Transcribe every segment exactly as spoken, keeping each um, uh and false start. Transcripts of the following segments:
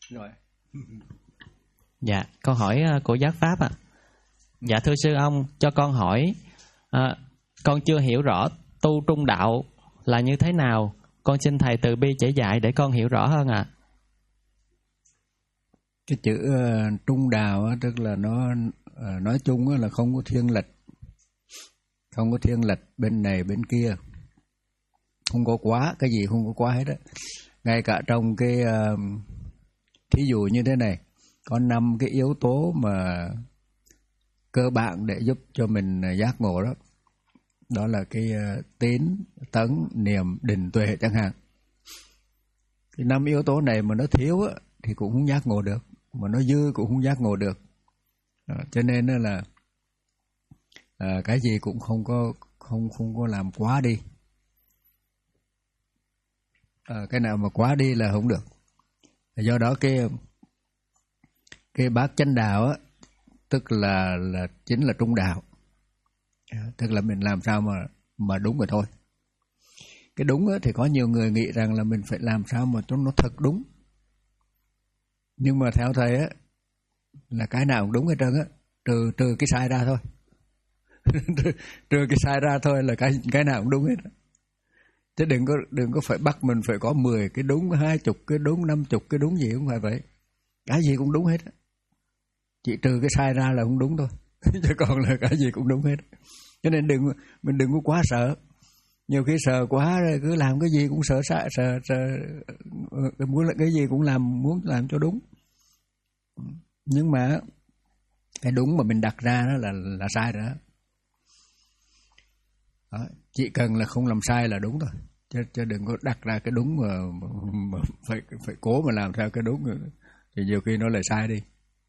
Rồi. Dạ, câu hỏi của Giác Pháp ạ. À. Dạ thưa sư ông, cho con hỏi, à, con chưa hiểu rõ tu trung đạo là như thế nào. Con xin thầy từ bi chỉ dạy để con hiểu rõ hơn ạ. À. Cái chữ uh, trung đạo á, tức là nó uh, nói chung á, là không có thiên lệch, không có thiên lệch bên này bên kia, không có quá, cái gì không có quá hết á. Ngay cả trong cái uh, thí dụ như thế này, có năm cái yếu tố mà cơ bản để giúp cho mình giác ngộ đó. Đó là cái uh, tín, tấn, niệm, định, tuệ chẳng hạn. Cái năm yếu tố này mà nó thiếu á, thì cũng không giác ngộ được, mà nó dư cũng không giác ngộ được. Đó, cho nên là à, cái gì cũng không có không không có làm quá đi. À, cái nào mà quá đi là không được. Do đó cái cái bát chánh đạo á, tức là là chính là trung đạo. À, tức là mình làm sao mà mà đúng rồi thôi. Cái đúng á, thì có nhiều người nghĩ rằng là mình phải làm sao mà cho nó thật đúng. Nhưng mà theo thầy á, là cái nào cũng đúng hết trơn á, trừ trừ cái sai ra thôi. trừ, trừ cái sai ra thôi là cái cái nào cũng đúng hết. Chứ đừng có đừng có phải bắt mình phải có mười cái đúng, hai chục cái đúng, năm chục cái đúng gì, không phải vậy. Cái gì cũng đúng hết. Chỉ trừ cái sai ra là không đúng thôi. Chứ còn là cái gì cũng đúng hết. Cho nên đừng mình đừng có quá sợ. Nhiều khi sợ quá rồi cứ làm cái gì cũng sợ sợ sợ, sợ muốn là cái gì cũng làm muốn làm cho đúng. Nhưng mà cái đúng mà mình đặt ra đó là là sai rồi đó. Đó, chỉ cần là không làm sai là đúng thôi, chứ, chứ đừng có đặt ra cái đúng mà, mà, mà phải phải cố mà làm theo cái đúng rồi. Thì nhiều khi nó lại sai đi.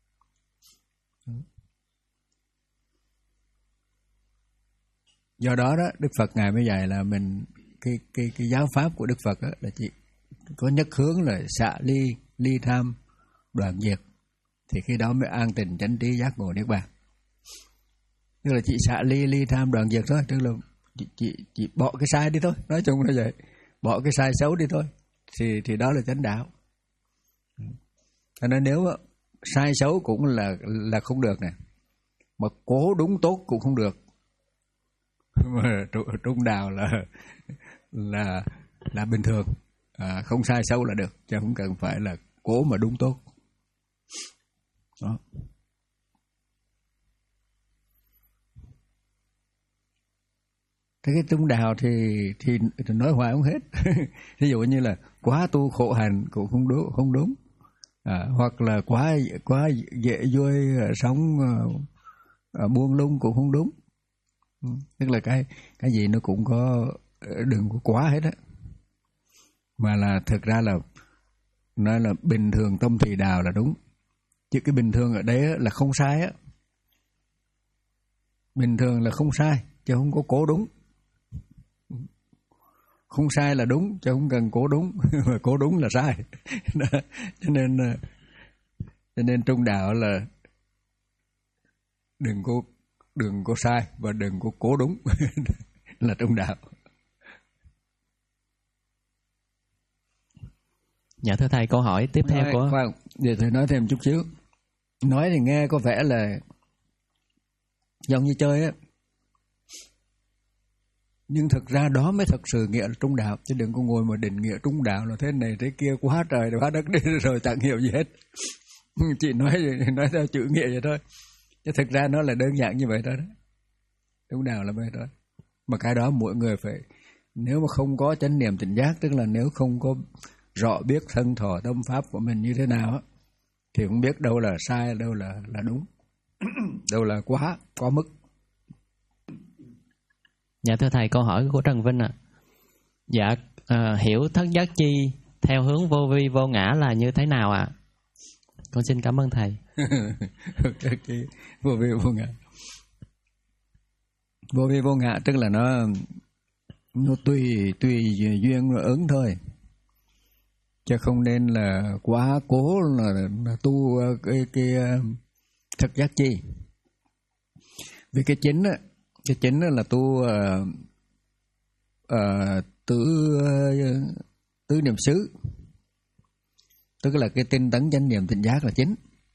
Do đó đó Đức Phật ngài mới dạy là mình cái cái cái giáo pháp của Đức Phật đó, là chỉ có nhất hướng là xả ly ly tham đoạn diệt, thì khi đó mới an tình chánh trí giác ngộ niết bàn. Tức là chỉ xả ly ly tham đoạn diệt thôi, tức là chỉ, chỉ, chỉ bỏ cái sai đi thôi, nói chung là vậy, bỏ cái sai xấu đi thôi, thì thì đó là chánh đạo. Cho nên nếu sai xấu cũng là là không được nè, mà cố đúng tốt cũng không được. Mà trung đạo là là là bình thường, à, không sai xấu là được, chứ không cần phải là cố mà đúng tốt. Đó. Thế cái trung đạo thì, thì thì nói hoài không hết. Ví dụ như là quá tu khổ hạnh cũng không đúng, không đúng. À, hoặc là quá quá dễ vui sống uh, buông lung cũng không đúng. Tức là cái cái gì nó cũng có, đừng có quá hết á, mà là thực ra là nói là bình thường tâm thì đào là đúng. Chứ cái bình thường ở đấy là không sai á, bình thường là không sai chứ không có cố đúng. Không sai là đúng chứ không cần cố đúng. Mà cố đúng là sai. Đó. Cho nên cho nên trung đạo là đừng có đừng có sai và đừng có cố đúng. Là trung đạo. Dạ thưa thầy, câu hỏi tiếp theo nói, của khoan, để thầy nói thêm chút xíu. Nói thì nghe có vẻ là giống như chơi á, nhưng thực ra đó mới thật sự nghĩa là trung đạo. Chứ đừng có ngồi mà định nghĩa trung đạo là thế này thế kia, quá trời quá đất đi rồi chẳng hiểu gì hết. Chị nói nói theo chữ nghĩa vậy thôi, chứ thực ra nó là đơn giản như vậy thôi đó. Trung đạo là vậy thôi. Mà cái đó mỗi người phải, nếu mà không có chánh niệm tỉnh giác, tức là nếu không có rõ biết thân thọ tâm pháp của mình như thế nào á, thì không biết đâu là sai, đâu là là đúng. Đâu là quá quá mức. Dạ thưa thầy, câu hỏi của Trần Vinh ạ. À. Dạ à, hiểu thất giác chi theo hướng vô vi vô ngã là như thế nào ạ? À? Con xin cảm ơn thầy. Vô vi vô ngã. Vô vi vô ngã tức là nó nó tùy tùy duyên và ứng thôi, chứ không nên là quá cố là, là tu cái cái thực giác chi. Vì cái chính á, cái chính là tu uh, uh, tứ uh, tứ niệm xứ. tức là cái tinh tấn chánh niệm tỉnh giác là chính.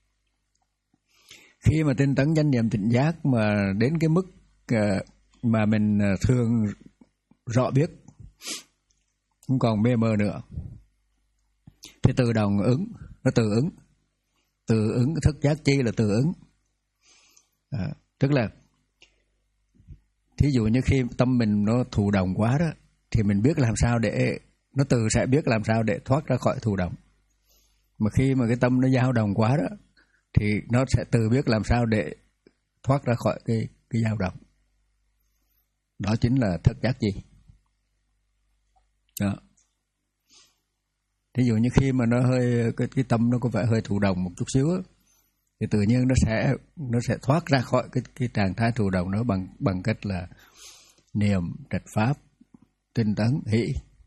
Khi mà tinh tấn chánh niệm tỉnh giác mà đến cái mức mà mình thường rõ biết, không còn mê mờ nữa, thì tự động ứng, nó tự ứng. Tự ứng, thức giác chi là tự ứng. À, tức là thí dụ như khi tâm mình nó thụ động quá đó, thì mình biết làm sao để, nó tự sẽ biết làm sao để thoát ra khỏi thụ động. Mà khi mà cái tâm nó dao động quá đó, thì nó sẽ tự biết làm sao để thoát ra khỏi cái, cái dao động. Đó chính là thức giác chi. Đó. Thí dụ như khi mà nó hơi, cái, cái tâm nó có vẻ hơi thụ động một chút xíu đó, thì tự nhiên nó sẽ nó sẽ thoát ra khỏi cái cái trạng thái thụ động đó bằng bằng cách là niệm, trạch pháp, tinh tấn, hỷ.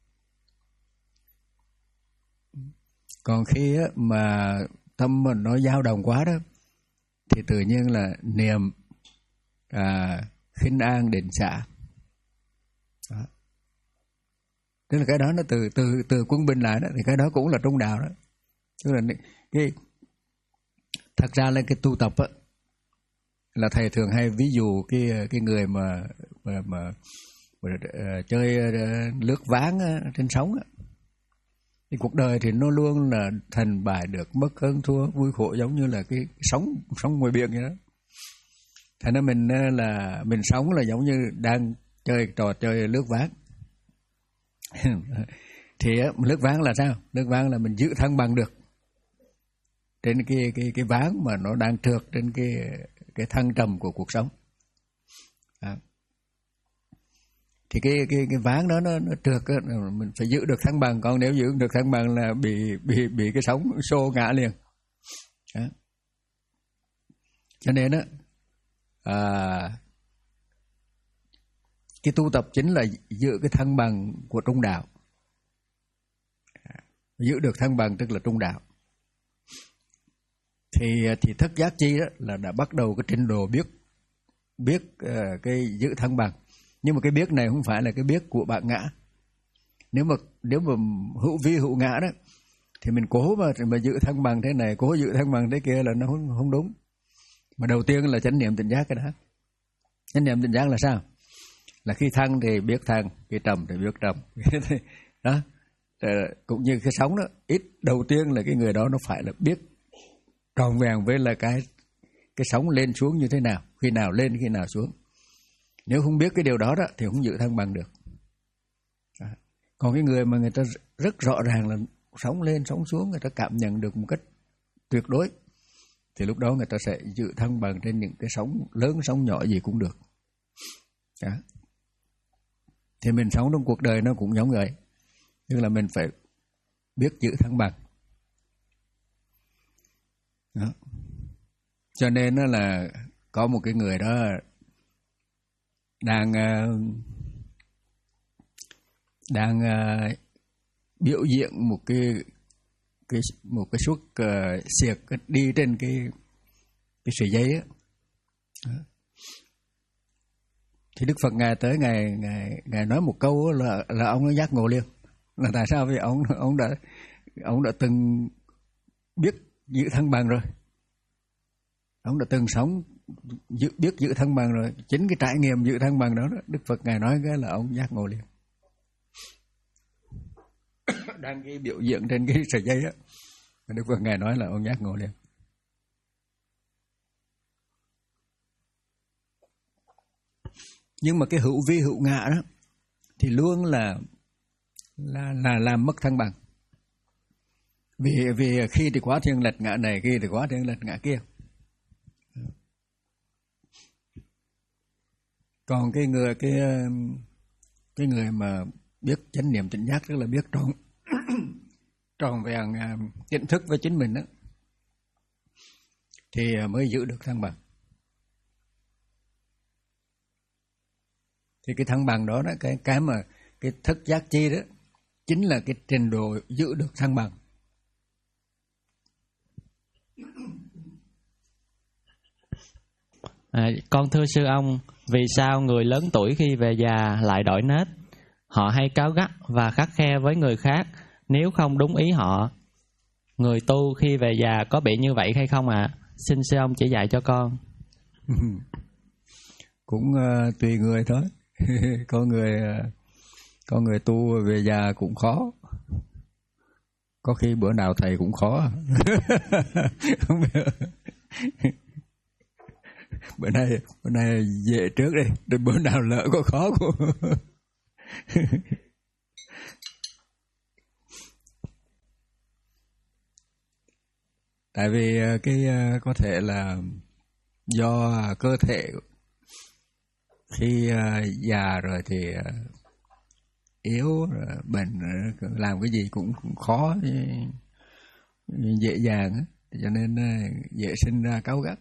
Còn khi á, mà tâm mình nó dao động quá đó, thì tự nhiên là niệm, à, khinh an, định xả. Đó. Tức là cái đó nó từ từ từ quân bình lại đó, thì cái đó cũng là trung đạo đó. Tức là cái thật ra là cái tu tập á, là thầy thường hay ví dụ cái cái người mà mà, mà, mà uh, chơi uh, lướt ván uh, trên sóng á, thì cuộc đời thì nó luôn là thành bại được, mất hơn thua, vui khổ, giống như là cái sóng sóng ngoài biển vậy đó. Thành ra mình uh, là mình sống là giống như đang chơi trò chơi lướt ván. Thì uh, lướt ván là sao? Lướt ván là mình giữ thăng bằng được trên cái cái cái ván mà nó đang trượt trên cái cái thăng trầm của cuộc sống. À. Thì cái cái cái ván đó nó nó trượt á, mình phải giữ được thăng bằng, còn nếu giữ được thăng bằng là bị bị bị cái sóng xô ngã liền. Đó. Cho nên á, à, cái tu tập chính là giữ cái thăng bằng của trung đạo. Giữ được thăng bằng tức là trung đạo. Thì thì thức giác chi đó là đã bắt đầu cái trình độ biết biết uh, cái giữ thăng bằng. Nhưng mà cái biết này không phải là cái biết của bạn ngã. Nếu mà nếu mà hữu vi hữu ngã đó, thì mình cố mà mà giữ thăng bằng thế này, cố giữ thăng bằng thế kia là nó không không đúng. Mà đầu tiên là chánh niệm tỉnh giác cái đó. Chánh niệm tỉnh giác là sao? Là khi thăng thì biết thăng, khi trầm thì biết trầm. Đó. Cũng như cái sóng đó, ít đầu tiên là cái người đó nó phải là biết tròn vẹn với là cái cái sóng lên xuống như thế nào, khi nào lên khi nào xuống. Nếu không biết cái điều đó đó thì không giữ thăng bằng được. À. Còn cái người mà người ta rất rõ ràng là sóng lên sóng xuống, người ta cảm nhận được một cách tuyệt đối, thì lúc đó người ta sẽ giữ thăng bằng trên những cái sóng lớn sóng nhỏ gì cũng được. À. Thì mình sống trong cuộc đời nó cũng giống vậy, tức là mình phải biết giữ thăng bằng. Đó. Cho nên đó là có một cái người đó đang đang biểu diễn một cái cái một cái suất uh, xiệt đi trên cái cái sợi dây á. Thì Đức Phật ngài tới ngài ngài ngài nói một câu là là ông nó giác ngộ liền. Là tại sao? Vì ông ông đã ông đã từng biết giữ thăng bằng rồi. Ông đã từng sống giữ, biết giữ thăng bằng rồi. Chính cái trải nghiệm giữ thăng bằng đó, đó Đức Phật ngài nói cái là ông giác ngộ liền. Đang cái biểu diễn trên cái sợi dây á, Đức Phật ngài nói là ông giác ngộ liền. Nhưng mà cái hữu vi hữu ngã đó thì luôn là là là làm mất thăng bằng. Vì vì khi thì quá thiên lệch ngã này, khi thì quá thiên lệch ngã kia. Còn cái người cái cái người mà biết chánh niệm tỉnh giác, tức là biết tròn tròn vẹn nhận thức với chính mình đó, thì mới giữ được thăng bằng. Thì cái thăng bằng đó, đó cái cái mà cái thức giác chi đó chính là cái trình độ giữ được thăng bằng. À, con thưa sư ông, vì sao người lớn tuổi khi về già lại đổi nết? Họ hay cáu gắt và khắt khe với người khác nếu không đúng ý họ. người tu khi về già có bị như vậy hay không ạ? À? Xin sư ông chỉ dạy cho con. Cũng uh, tùy người thôi. Có người uh, có người tu về già cũng khó. Có khi bữa nào thầy cũng khó. Không biết. Bữa nay bữa nay về trước đi, để bữa nào lỡ có khó của. Tại vì cái có thể là do cơ thể khi già rồi thì yếu, bệnh, làm cái gì cũng khó dễ dàng, cho nên dễ sinh ra cáu gắt.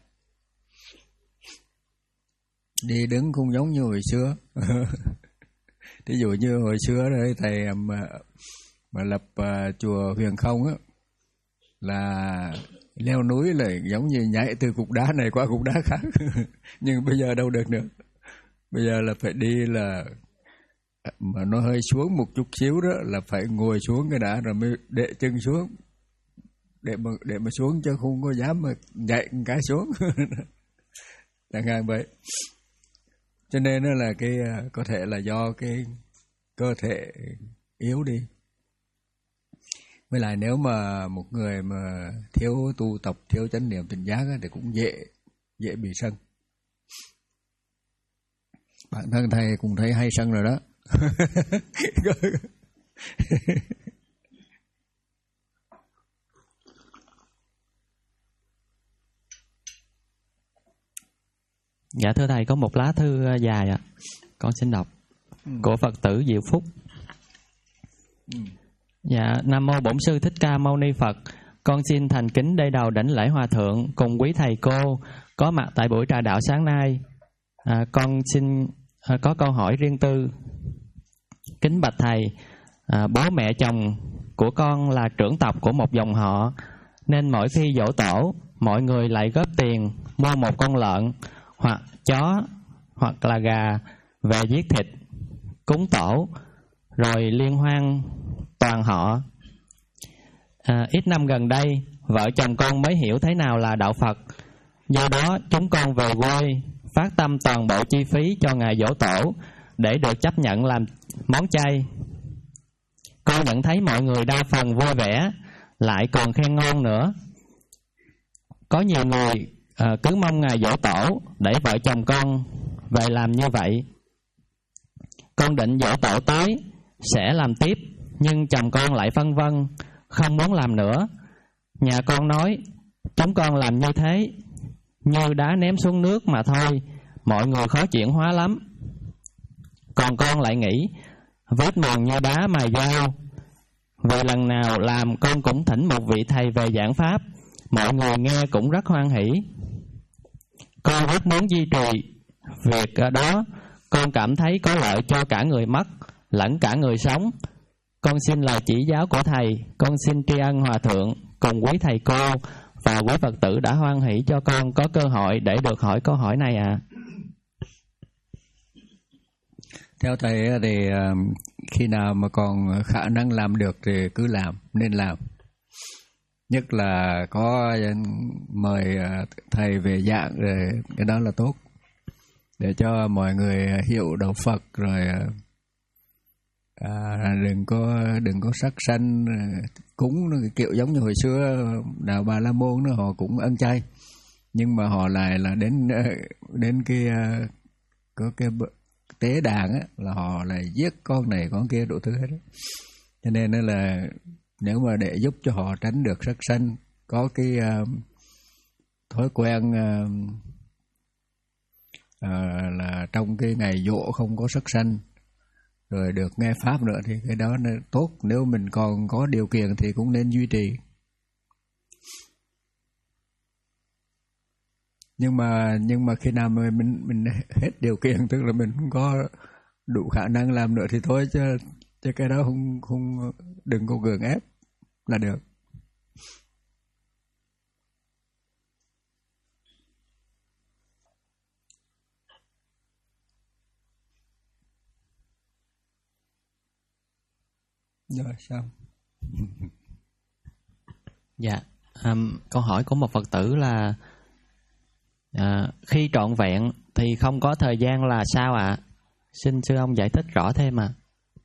Đi đứng cũng giống như hồi xưa. Ví dụ như hồi xưa đấy, thầy mà, mà lập uh, chùa Huyền Không á, là leo núi là giống như nhảy từ cục đá này qua cục đá khác. Nhưng bây giờ đâu được nữa. Bây giờ là phải đi là mà nó hơi xuống một chút xíu đó là phải ngồi xuống cái đã rồi mới đệ chân xuống. Để mà, để mà xuống chứ không có dám mà nhảy một cái xuống. Chẳng hạn vậy. Cho nên là cái có thể là do cái cơ thể yếu đi. Với lại nếu mà một người mà thiếu tu tập, thiếu chánh niệm tỉnh giác thì cũng dễ dễ bị sân. Bản thân thầy cũng thấy hay sân rồi đó. Dạ thưa thầy, có một lá thư dài ạ. À. Con xin đọc. Ừ. Của Phật tử Diệu Phúc. Ừ. Dạ, Nam mô Bổn Sư Thích Ca Mâu Ni Phật. Con xin thành kính đây đầu đảnh lễ hòa thượng cùng quý thầy cô có mặt tại buổi trà đạo sáng nay. À, con xin à, có câu hỏi riêng tư. Kính bạch thầy, à, bố mẹ chồng của con là trưởng tộc của một dòng họ, nên mỗi khi giỗ tổ, mọi người lại góp tiền mua một con lợn hoặc chó hoặc là gà về giết thịt cúng tổ, rồi liên hoan toàn họ. À, ít năm gần đây, vợ chồng con mới hiểu thế nào là đạo Phật. Do đó, chúng con về quê phát tâm toàn bộ chi phí cho ngày giỗ tổ để được chấp nhận làm món chay. Con nhận thấy mọi người đa phần vui vẻ, lại còn khen ngon nữa. Có nhiều người à, cứ mong ngày giỗ tổ để vợ chồng con về làm như vậy. Con định giỗ tổ tới sẽ làm tiếp, nhưng chồng con lại phân vân, không muốn làm nữa. Nhà con nói chúng con làm như thế như đá ném xuống nước mà thôi, mọi người khó chuyển hóa lắm. Còn con lại nghĩ vết mòn như đá mài dao. Vì lần nào làm con cũng thỉnh một vị thầy về giảng pháp, mọi người nghe cũng rất hoan hỷ. Con rất muốn duy trì việc đó. Con cảm thấy có lợi cho cả người mất lẫn cả người sống. Con xin lời chỉ giáo của thầy. Con xin tri ân hòa thượng cùng quý thầy cô và quý Phật tử đã hoan hỷ cho con có cơ hội để được hỏi câu hỏi này ạ. À. Theo thầy thì khi nào mà còn khả năng làm được thì cứ làm, nên làm. Nhất là có mời thầy về giảng rồi, cái đó là tốt. Để cho mọi người hiểu đạo Phật rồi à, đừng có đừng có sắc sanh cúng cái kiểu giống như hồi xưa đạo Bà La Môn đó, họ cũng ăn chay nhưng mà họ lại là đến đến cái có cái tế đàn á, là họ lại giết con này con kia đủ thứ hết đó. Cho nên là nếu mà để giúp cho họ tránh được sát sanh, có cái uh, thói quen uh, uh, là trong cái ngày giỗ không có sát sanh, rồi được nghe pháp nữa thì cái đó là tốt. Nếu mình còn có điều kiện thì cũng nên duy trì. Nhưng mà nhưng mà khi nào mà mình mình hết điều kiện, tức là mình không có đủ khả năng làm nữa thì thôi, chứ chứ cái đó không không đừng có gượng ép là được. Rồi xong. Dạ, um, câu hỏi của một Phật tử là à, khi trọn vẹn thì không có thời gian là sao ạ? À? Xin sư ông giải thích rõ thêm ạ. À.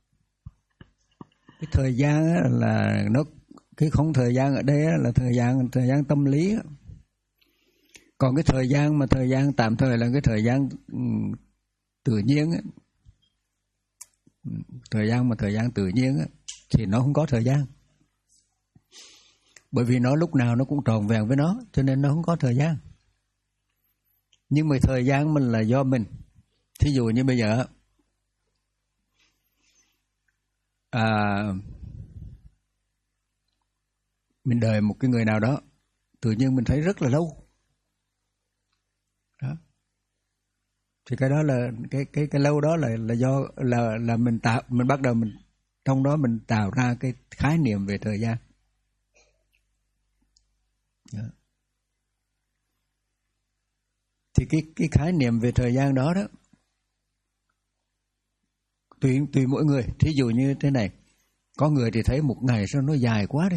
Cái thời gian là nó cái không thời gian ở đây là thời gian thời gian tâm lý. Còn cái thời gian mà thời gian tạm thời là cái thời gian um, tự nhiên ấy. Thời gian mà thời gian tự nhiên ấy, thì nó không có thời gian. Bởi vì nó lúc nào nó cũng tròn vẹn với nó, cho nên nó không có thời gian. Nhưng mà thời gian mình là do mình. Thí dụ như bây giờ à, mình đợi một cái người nào đó, tự nhiên mình thấy rất là lâu. Đó. Thì cái đó là cái cái cái lâu đó là là do là là mình tạo mình bắt đầu mình trong đó mình tạo ra cái khái niệm về thời gian. Đó. Thì cái cái khái niệm về thời gian đó đó tùy tùy mỗi người. Thí dụ như thế này, có người thì thấy một ngày sao nó dài quá đi.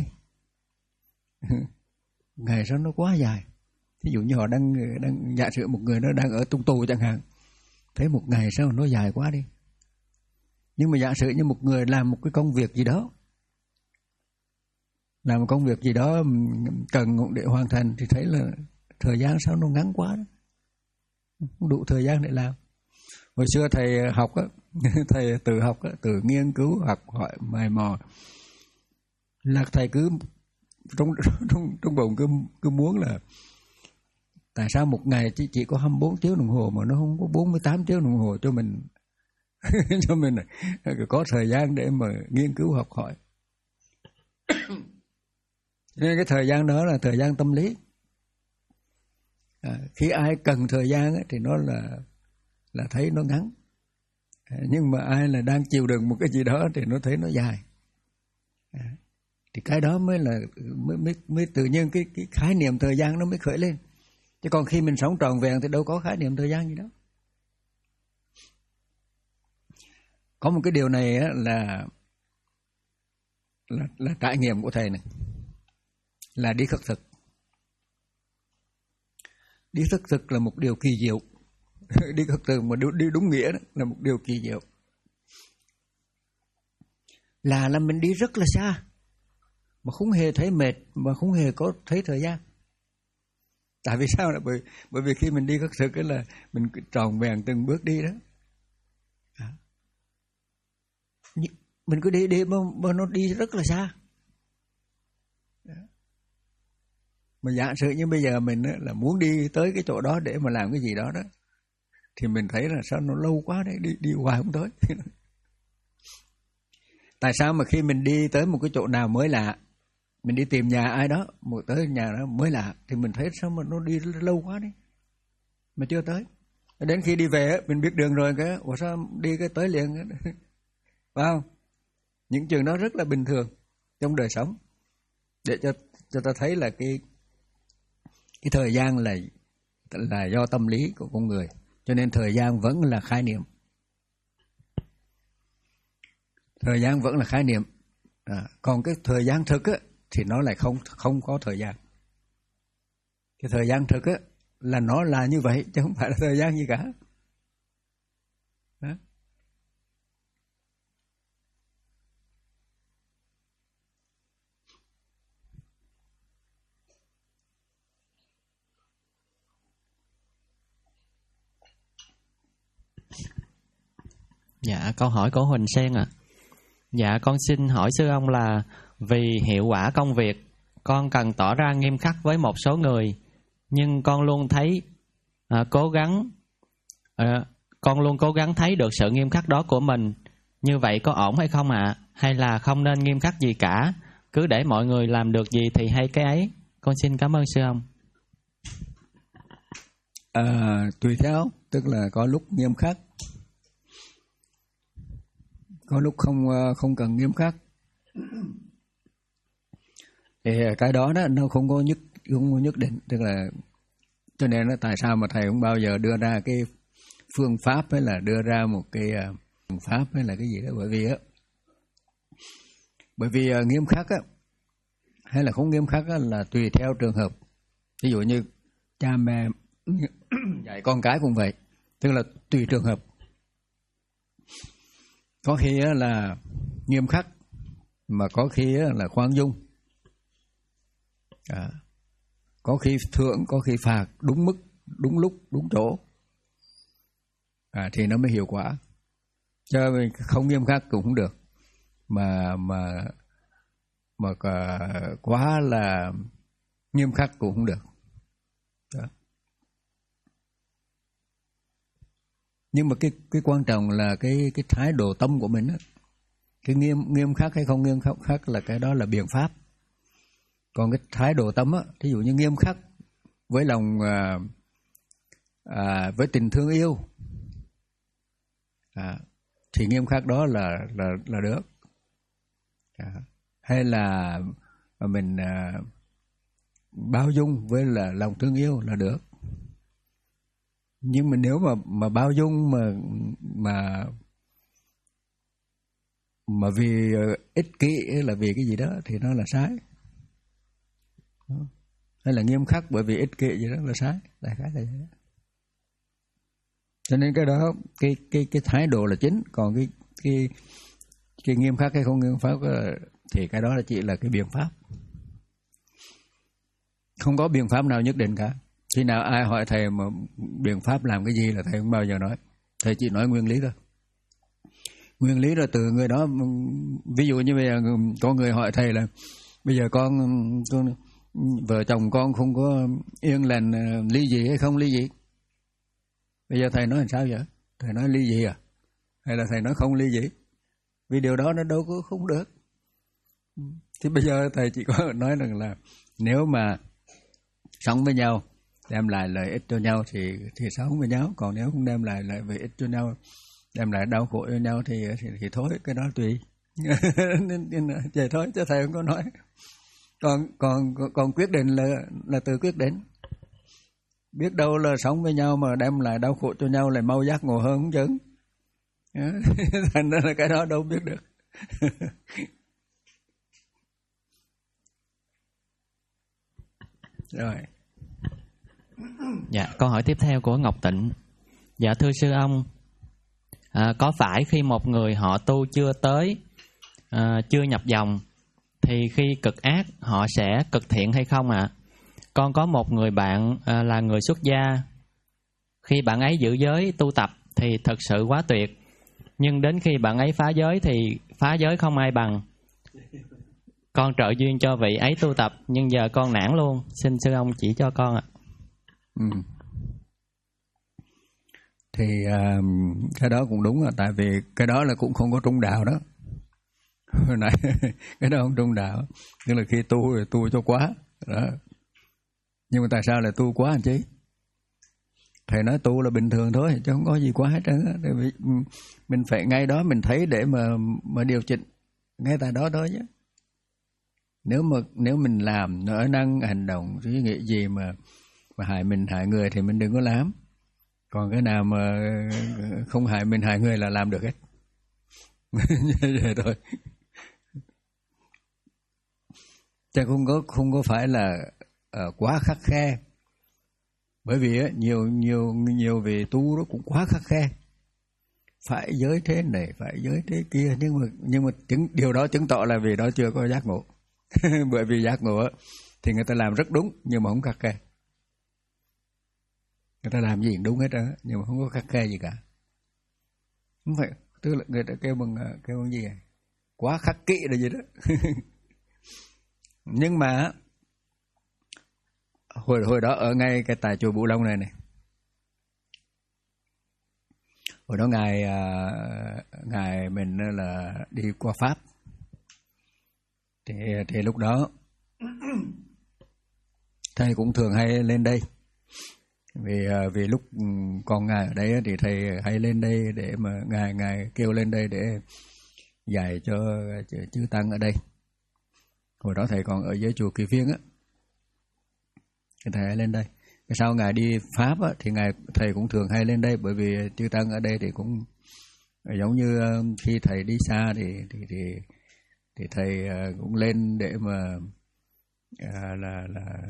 Ngày sao nó quá dài. Thí dụ như họ đang đang giả sử một người nó đang ở trong tù chẳng hạn, thấy một ngày sao nó dài quá đi. Nhưng mà giả sử như một người làm một cái công việc gì đó, làm một công việc gì đó cần để hoàn thành thì thấy là thời gian sao nó ngắn quá đó. Không đủ thời gian để làm. Hồi xưa thầy học á, thầy tự học á, tự nghiên cứu học hỏi mày mò, là thầy cứ trong trong trong bụng cứ cứ muốn là tại sao một ngày chỉ chỉ có hai mươi bốn tiếng đồng hồ mà nó không có bốn mươi tám tiếng đồng hồ cho mình cho mình có thời gian để mà nghiên cứu học hỏi. Nên cái thời gian đó là thời gian tâm lý. À, khi ai cần thời gian ấy, thì nó là là thấy nó ngắn. À, nhưng mà ai là đang chịu đựng một cái gì đó thì nó thấy nó dài. À, thì cái đó mới là mới, mới, mới tự nhiên cái, cái khái niệm thời gian nó mới khởi lên. Chứ còn khi mình sống trọn vẹn thì đâu có khái niệm thời gian gì đó. Có một cái điều này á, là, là là trải nghiệm của thầy này, là đi khất thực. Đi khất thực là một điều kỳ diệu. Đi khất thực mà đi đúng nghĩa đó, là một điều kỳ diệu. Là là mình đi rất là xa mà không hề thấy mệt, mà không hề có thấy thời gian. Tại vì sao? Là bởi bởi vì khi mình đi khất thực ấy là mình tròn vẹn từng bước đi đó. À. Mình cứ đi đi mà, mà nó đi rất là xa. Đó. Mà giả sử như bây giờ mình là muốn đi tới cái chỗ đó để mà làm cái gì đó đó, thì mình thấy là sao nó lâu quá đấy, đi đi hoài không tới. Tại sao mà khi mình đi tới một cái chỗ nào mới lạ, mình đi tìm nhà ai đó, một tới nhà đó mới lạ, thì mình thấy sao mà nó đi lâu quá đấy, mà chưa tới. Đến khi đi về mình biết đường rồi, cái ủa sao đi cái tới liền. Phải không? Những chuyện đó rất là bình thường trong đời sống, để cho cho ta thấy là cái cái thời gian là là do tâm lý của con người, cho nên thời gian vẫn là khái niệm. Thời gian vẫn là khái niệm. À, còn cái thời gian thực á, thì nó lại không không có thời gian. Cái thời gian thực á, là nó là như vậy chứ không phải là thời gian gì cả. Đó. Dạ, câu hỏi của Huỳnh Sen ạ. À. Dạ, con xin hỏi sư ông là vì hiệu quả công việc, con cần tỏ ra nghiêm khắc với một số người, nhưng con luôn thấy à, cố gắng à, con luôn cố gắng thấy được sự nghiêm khắc đó của mình. Như vậy có ổn hay không ạ? À? Hay là không nên nghiêm khắc gì cả, cứ để mọi người làm được gì thì hay cái ấy? Con xin cảm ơn sư ông. À, tùy theo, tức là có lúc nghiêm khắc, có lúc không không cần nghiêm khắc. Thì cái đó đó nó không có nhất không có nhất định, tức là cho nên là tại sao mà thầy không bao giờ đưa ra cái phương pháp hay là đưa ra một cái phương pháp hay là cái gì đó, bởi vì á bởi vì nghiêm khắc á hay là không nghiêm khắc là tùy theo trường hợp. Ví dụ như cha mẹ dạy con cái cũng vậy, tức là tùy trường hợp. Có khi là nghiêm khắc, mà có khi là khoan dung. À, có khi thưởng, có khi phạt, đúng mức, đúng lúc, đúng chỗ. À, thì nó mới hiệu quả. Chứ không nghiêm khắc cũng không được. Mà mà mà quá là nghiêm khắc cũng không được. Đó. Nhưng mà cái cái quan trọng là cái cái thái độ tâm của mình đó. Cái nghiêm nghiêm khắc hay không nghiêm khắc, khắc là cái đó là biện pháp. Còn cái thái độ tâm á, thí dụ như nghiêm khắc với lòng à, à, với tình thương yêu, à, thì nghiêm khắc đó là là là được. À, hay là mình à, bao dung với là lòng thương yêu là được. Nhưng mà nếu mà mà bao dung mà mà mà vì ích kỷ là vì cái gì đó thì nó là sai. Hay là nghiêm khắc bởi vì ích kỷ gì đó là sai, đại khái là vậy đó. Cho nên cái đó cái cái cái thái độ là chính, còn cái cái cái nghiêm khắc hay không nghiêm khắc thì cái đó là chỉ là cái biện pháp. Không có biện pháp nào nhất định cả. Khi nào ai hỏi thầy mà biện pháp làm cái gì là thầy không bao giờ nói. Thầy chỉ nói nguyên lý thôi. Nguyên lý rồi từ người đó. Ví dụ như bây giờ có người hỏi thầy là bây giờ con, con vợ chồng con không có yên lành, ly dị hay không ly dị. Bây giờ thầy nói làm sao vậy? Thầy nói ly dị à? Hay là thầy nói không ly dị? Vì điều đó nó đâu có không được. Thì bây giờ thầy chỉ có nói rằng là nếu mà sống với nhau đem lại lợi ích cho nhau thì thì sống với nhau, còn nếu không đem lại lợi ích cho nhau, đem lại đau khổ cho nhau thì thì, thì thôi, cái đó tùy. Vậy thôi chứ thầy không có nói. Còn còn còn quyết định là là tự quyết định. Biết đâu là sống với nhau mà đem lại đau khổ cho nhau lại mau giác ngộ hơn không chừng. Thành ra là cái đó đâu biết được. Rồi. Dạ, câu hỏi tiếp theo của Ngọc Tịnh. Dạ thưa sư ông, à, có phải khi một người họ tu chưa tới, à, chưa nhập dòng, thì khi cực ác họ sẽ cực thiện hay không ạ? À? Con có một người bạn à, là người xuất gia. Khi bạn ấy giữ giới tu tập thì thật sự quá tuyệt. Nhưng đến khi bạn ấy phá giới thì phá giới không ai bằng. Con trợ duyên cho vị ấy tu tập, nhưng giờ con nản luôn. Xin sư ông chỉ cho con ạ. Ừ. Thì uh, cái đó cũng đúng, là tại vì cái đó là cũng không có trung đạo đó. Hồi nãy cái đó không trung đạo, tức là khi tu thì tu cho quá đó. Nhưng mà tại sao lại tu quá anh chứ? Thầy nói tu là bình thường thôi, chứ không có gì quá hết trơn á. Tại vì mình phải ngay đó mình thấy để mà mà điều chỉnh ngay tại đó thôi chứ. Nếu mà nếu mình làm nói năng hành động suy nghĩ gì mà mà hại mình hại người thì mình đừng có làm. Còn cái nào mà không hại mình hại người là làm được hết. Như vậy thôi. Chứ không có không có phải là uh, quá khắt khe. Bởi vì uh, nhiều nhiều nhiều vị tu đó cũng quá khắt khe. Phải giới thế này, phải giới thế kia, nhưng mà nhưng mà chứng, điều đó chứng tỏ là vì đó chưa có giác ngộ. Bởi vì giác ngộ thì người ta làm rất đúng nhưng mà không khắt khe. Người ta làm gì cũng đúng hết đó, nhưng mà không có khắt khe gì cả. Không phải, tức là người ta kêu bằng kêu bằng gì à? Quá khắc kỵ là gì đó. Nhưng mà hồi hồi đó ở ngay cái tại chùa Bửu Long này này, hồi đó ngài ngài mình là đi qua Pháp, thì thì lúc đó thầy cũng thường hay lên đây. Vì vì lúc còn ngài ở đây thì thầy hay lên đây để mà ngài ngài kêu lên đây để dạy cho chư tăng ở đây. Hồi đó thầy còn ở dưới chùa Kỳ Phiên á, thầy hay lên đây. Cái sau ngài đi Pháp á, thì ngài thầy cũng thường hay lên đây, bởi vì chư tăng ở đây thì cũng giống như khi thầy đi xa thì thì thì, thì thầy cũng lên để mà à, là là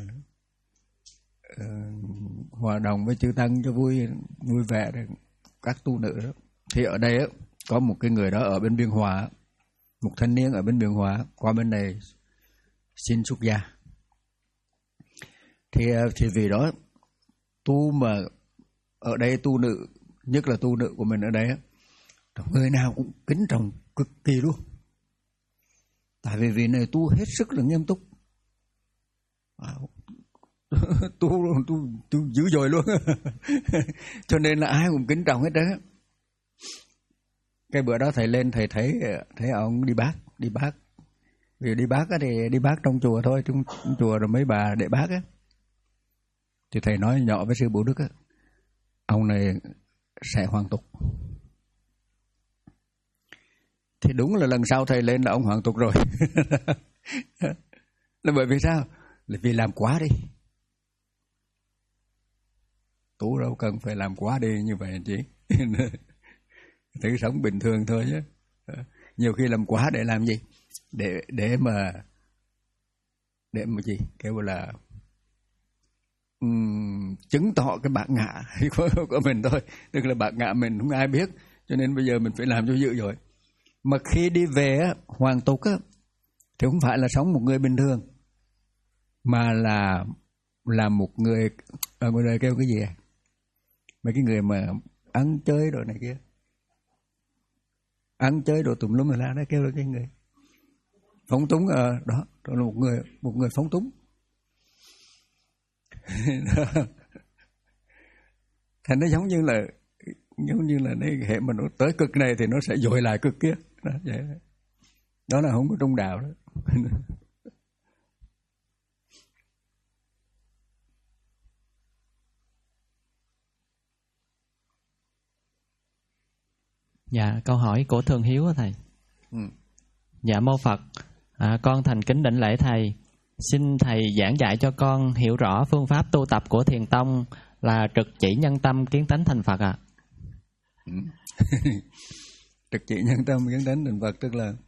uh, hòa đồng với chư tăng cho vui vui vẻ đấy, các tu nữ đó. Thì ở đây á, có một cái người đó ở bên Biên Hòa, một thanh niên ở bên Biên Hòa qua bên này xin xuất gia. Thì thì vì đó tu mà ở đây tu nữ, nhất là tu nữ của mình ở đây á, người nào cũng kính trọng cực kỳ luôn. Tại vì vị này tu hết sức là nghiêm túc, à, tu tu tu dữ dội luôn. Cho nên là ai cũng kính trọng hết đó. Cái bữa đó thầy lên thầy thấy thấy ông đi bác, đi bác. Vì đi bác á thì đi bác trong chùa thôi, trong chùa rồi mấy bà để bác á. Thì thầy nói nhỏ với sư Bố Đức á, ông này sẽ hoàn tục. Thì đúng là lần sau thầy lên là ông hoàn tục rồi. Là bởi vì sao? Là vì làm quá đi. Tu đâu cần phải làm quá đi như vậy chị. Thử sống bình thường thôi chứ. Nhiều khi làm quá để làm gì? Để để mà để mà gì? Kêu là um, chứng tỏ cái bạc ngã của, của mình thôi. Tức là bạc ngã mình không ai biết, cho nên bây giờ mình phải làm cho dữ rồi. Mà khi đi về á, hoàn tục á, thì không phải là sống một người bình thường, mà là là một người ở ngoài đời kêu cái gì à? Mấy cái người mà ăn chơi rồi này kia, ăn chơi đồ tùm lum là nó kêu là cái người phóng túng. Ở ờ, đó, đó là một người một người phóng túng. Thành nó giống như là giống như là cái hệ mà nó tới cực này thì nó sẽ dội lại cực kia. Đó, vậy đó. Đó là không có trung đạo đó. Dạ, câu hỏi của Thường Hiếu á thầy. Ừ. Dạ mô Phật, à, con thành kính đảnh lễ thầy. Xin thầy giảng dạy cho con hiểu rõ phương pháp tu tập của Thiền Tông là trực chỉ nhân tâm kiến tánh thành Phật ạ. À. Ừ. Trực chỉ nhân tâm kiến tánh thành Phật tức là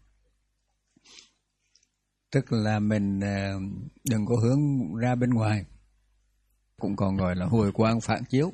tức là mình đừng có hướng ra bên ngoài, cũng còn gọi là hồi quang phản chiếu.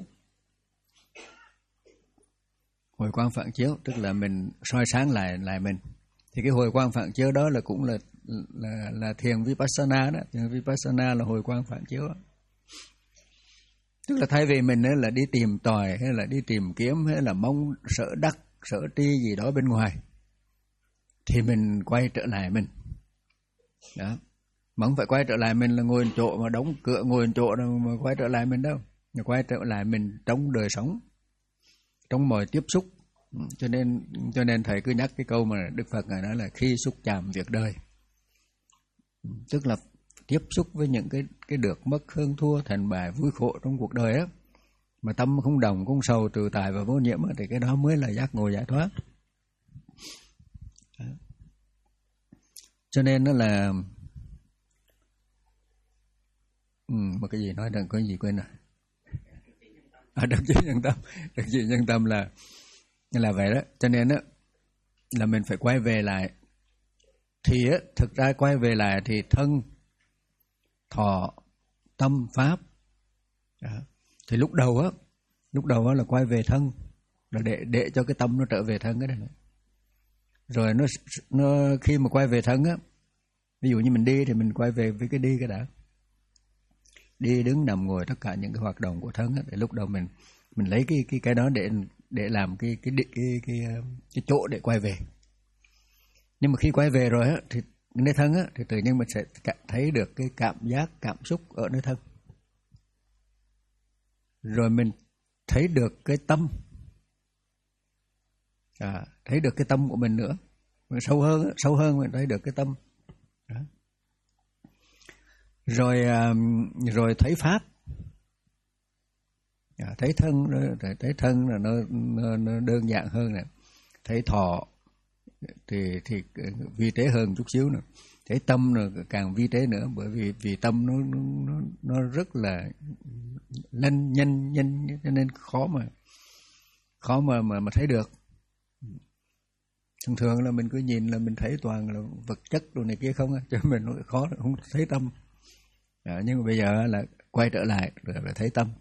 Hồi quang phản chiếu tức là mình soi sáng lại lại mình. Thì cái hồi quang phản chiếu đó là cũng là là là thiền vipassana đó. Thiền vipassana là hồi quang phản chiếu đó. Tức là thay vì mình là đi tìm tòi hay là đi tìm kiếm hay là mong sở đắc sở tri gì đó bên ngoài, thì mình quay trở lại mình. Đó. Mà không phải quay trở lại mình là ngồi một chỗ mà đóng cửa ngồi một chỗ đâu mà quay trở lại mình đâu. Mà quay trở lại mình trong đời sống, trong mọi tiếp xúc. Cho nên cho nên thầy cứ nhắc cái câu mà Đức Phật ngài nói là khi xúc chạm việc đời. Tức là tiếp xúc với những cái cái được mất hơn thua thành bại vui khổ trong cuộc đời á, mà tâm không đồng không sầu tự tại và vô nhiễm á, thì cái đó mới là giác ngộ giải thoát. Đó. Cho nên nó là ừ, mà cái gì nói đừng có gì quên rồi. À, đặc chỉ nhân tâm, đặc chỉ nhân tâm là là vậy đó. Cho nên á là mình phải quay về lại. Thì á thực ra quay về lại thì thân, thọ, tâm, pháp. Đó. Thì lúc đầu á, lúc đầu á là quay về thân, là để để cho cái tâm nó trở về thân cái này. Rồi nó nó khi mà quay về thân á, ví dụ như mình đi thì mình quay về với cái đi cái đã. Đi đứng nằm ngồi tất cả những cái hoạt động của thân á, để lúc đầu mình mình lấy cái cái cái đó để để làm cái cái cái cái cái, cái chỗ để quay về. Nhưng mà khi quay về rồi á thì nơi thân á thì tự nhiên mình sẽ thấy được cái cảm giác cảm xúc ở nơi thân. Rồi mình thấy được cái tâm. À, thấy được cái tâm của mình nữa. Mình sâu hơn sâu hơn mình thấy được cái tâm. Đó. Rồi rồi thấy pháp. À, thấy thân thấy thân là nó, nó, nó đơn giản hơn này. Thấy thọ thì thì vi tế hơn chút xíu nữa. Thấy tâm là càng vi tế nữa, bởi vì vì tâm nó nó nó rất là nhanh nhanh nhanh cho nên khó mà khó mà mà mà thấy được. Thường thường là mình cứ nhìn là mình thấy toàn là vật chất đồ này kia không á, cho mình khó không thấy tâm. À, nhưng mà bây giờ là quay trở lại rồi là thấy tâm.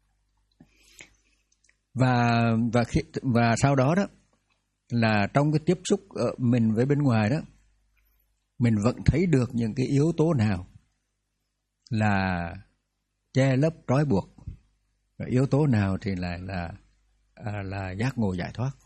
Và và khi, và sau đó đó là trong cái tiếp xúc mình với bên ngoài đó, mình vẫn thấy được những cái yếu tố nào là che lấp trói buộc, và yếu tố nào thì lại là là, là giác ngộ giải thoát.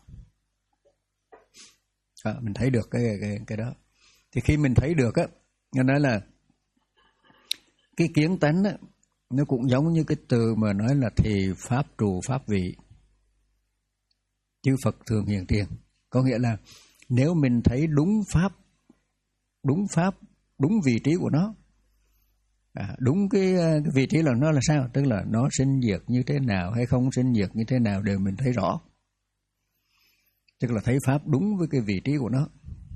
À, mình thấy được cái cái cái đó. Thì khi mình thấy được á, nên nói là cái kiến tánh á, nó cũng giống như cái từ mà nói là thì pháp trù pháp vị, chư Phật thường hiện tiền. Có nghĩa là nếu mình thấy đúng pháp, đúng pháp, đúng vị trí của nó, à, đúng cái, cái vị trí là nó là sao, tức là nó sinh diệt như thế nào hay không sinh diệt như thế nào đều mình thấy rõ, tức là thấy pháp đúng với cái vị trí của nó.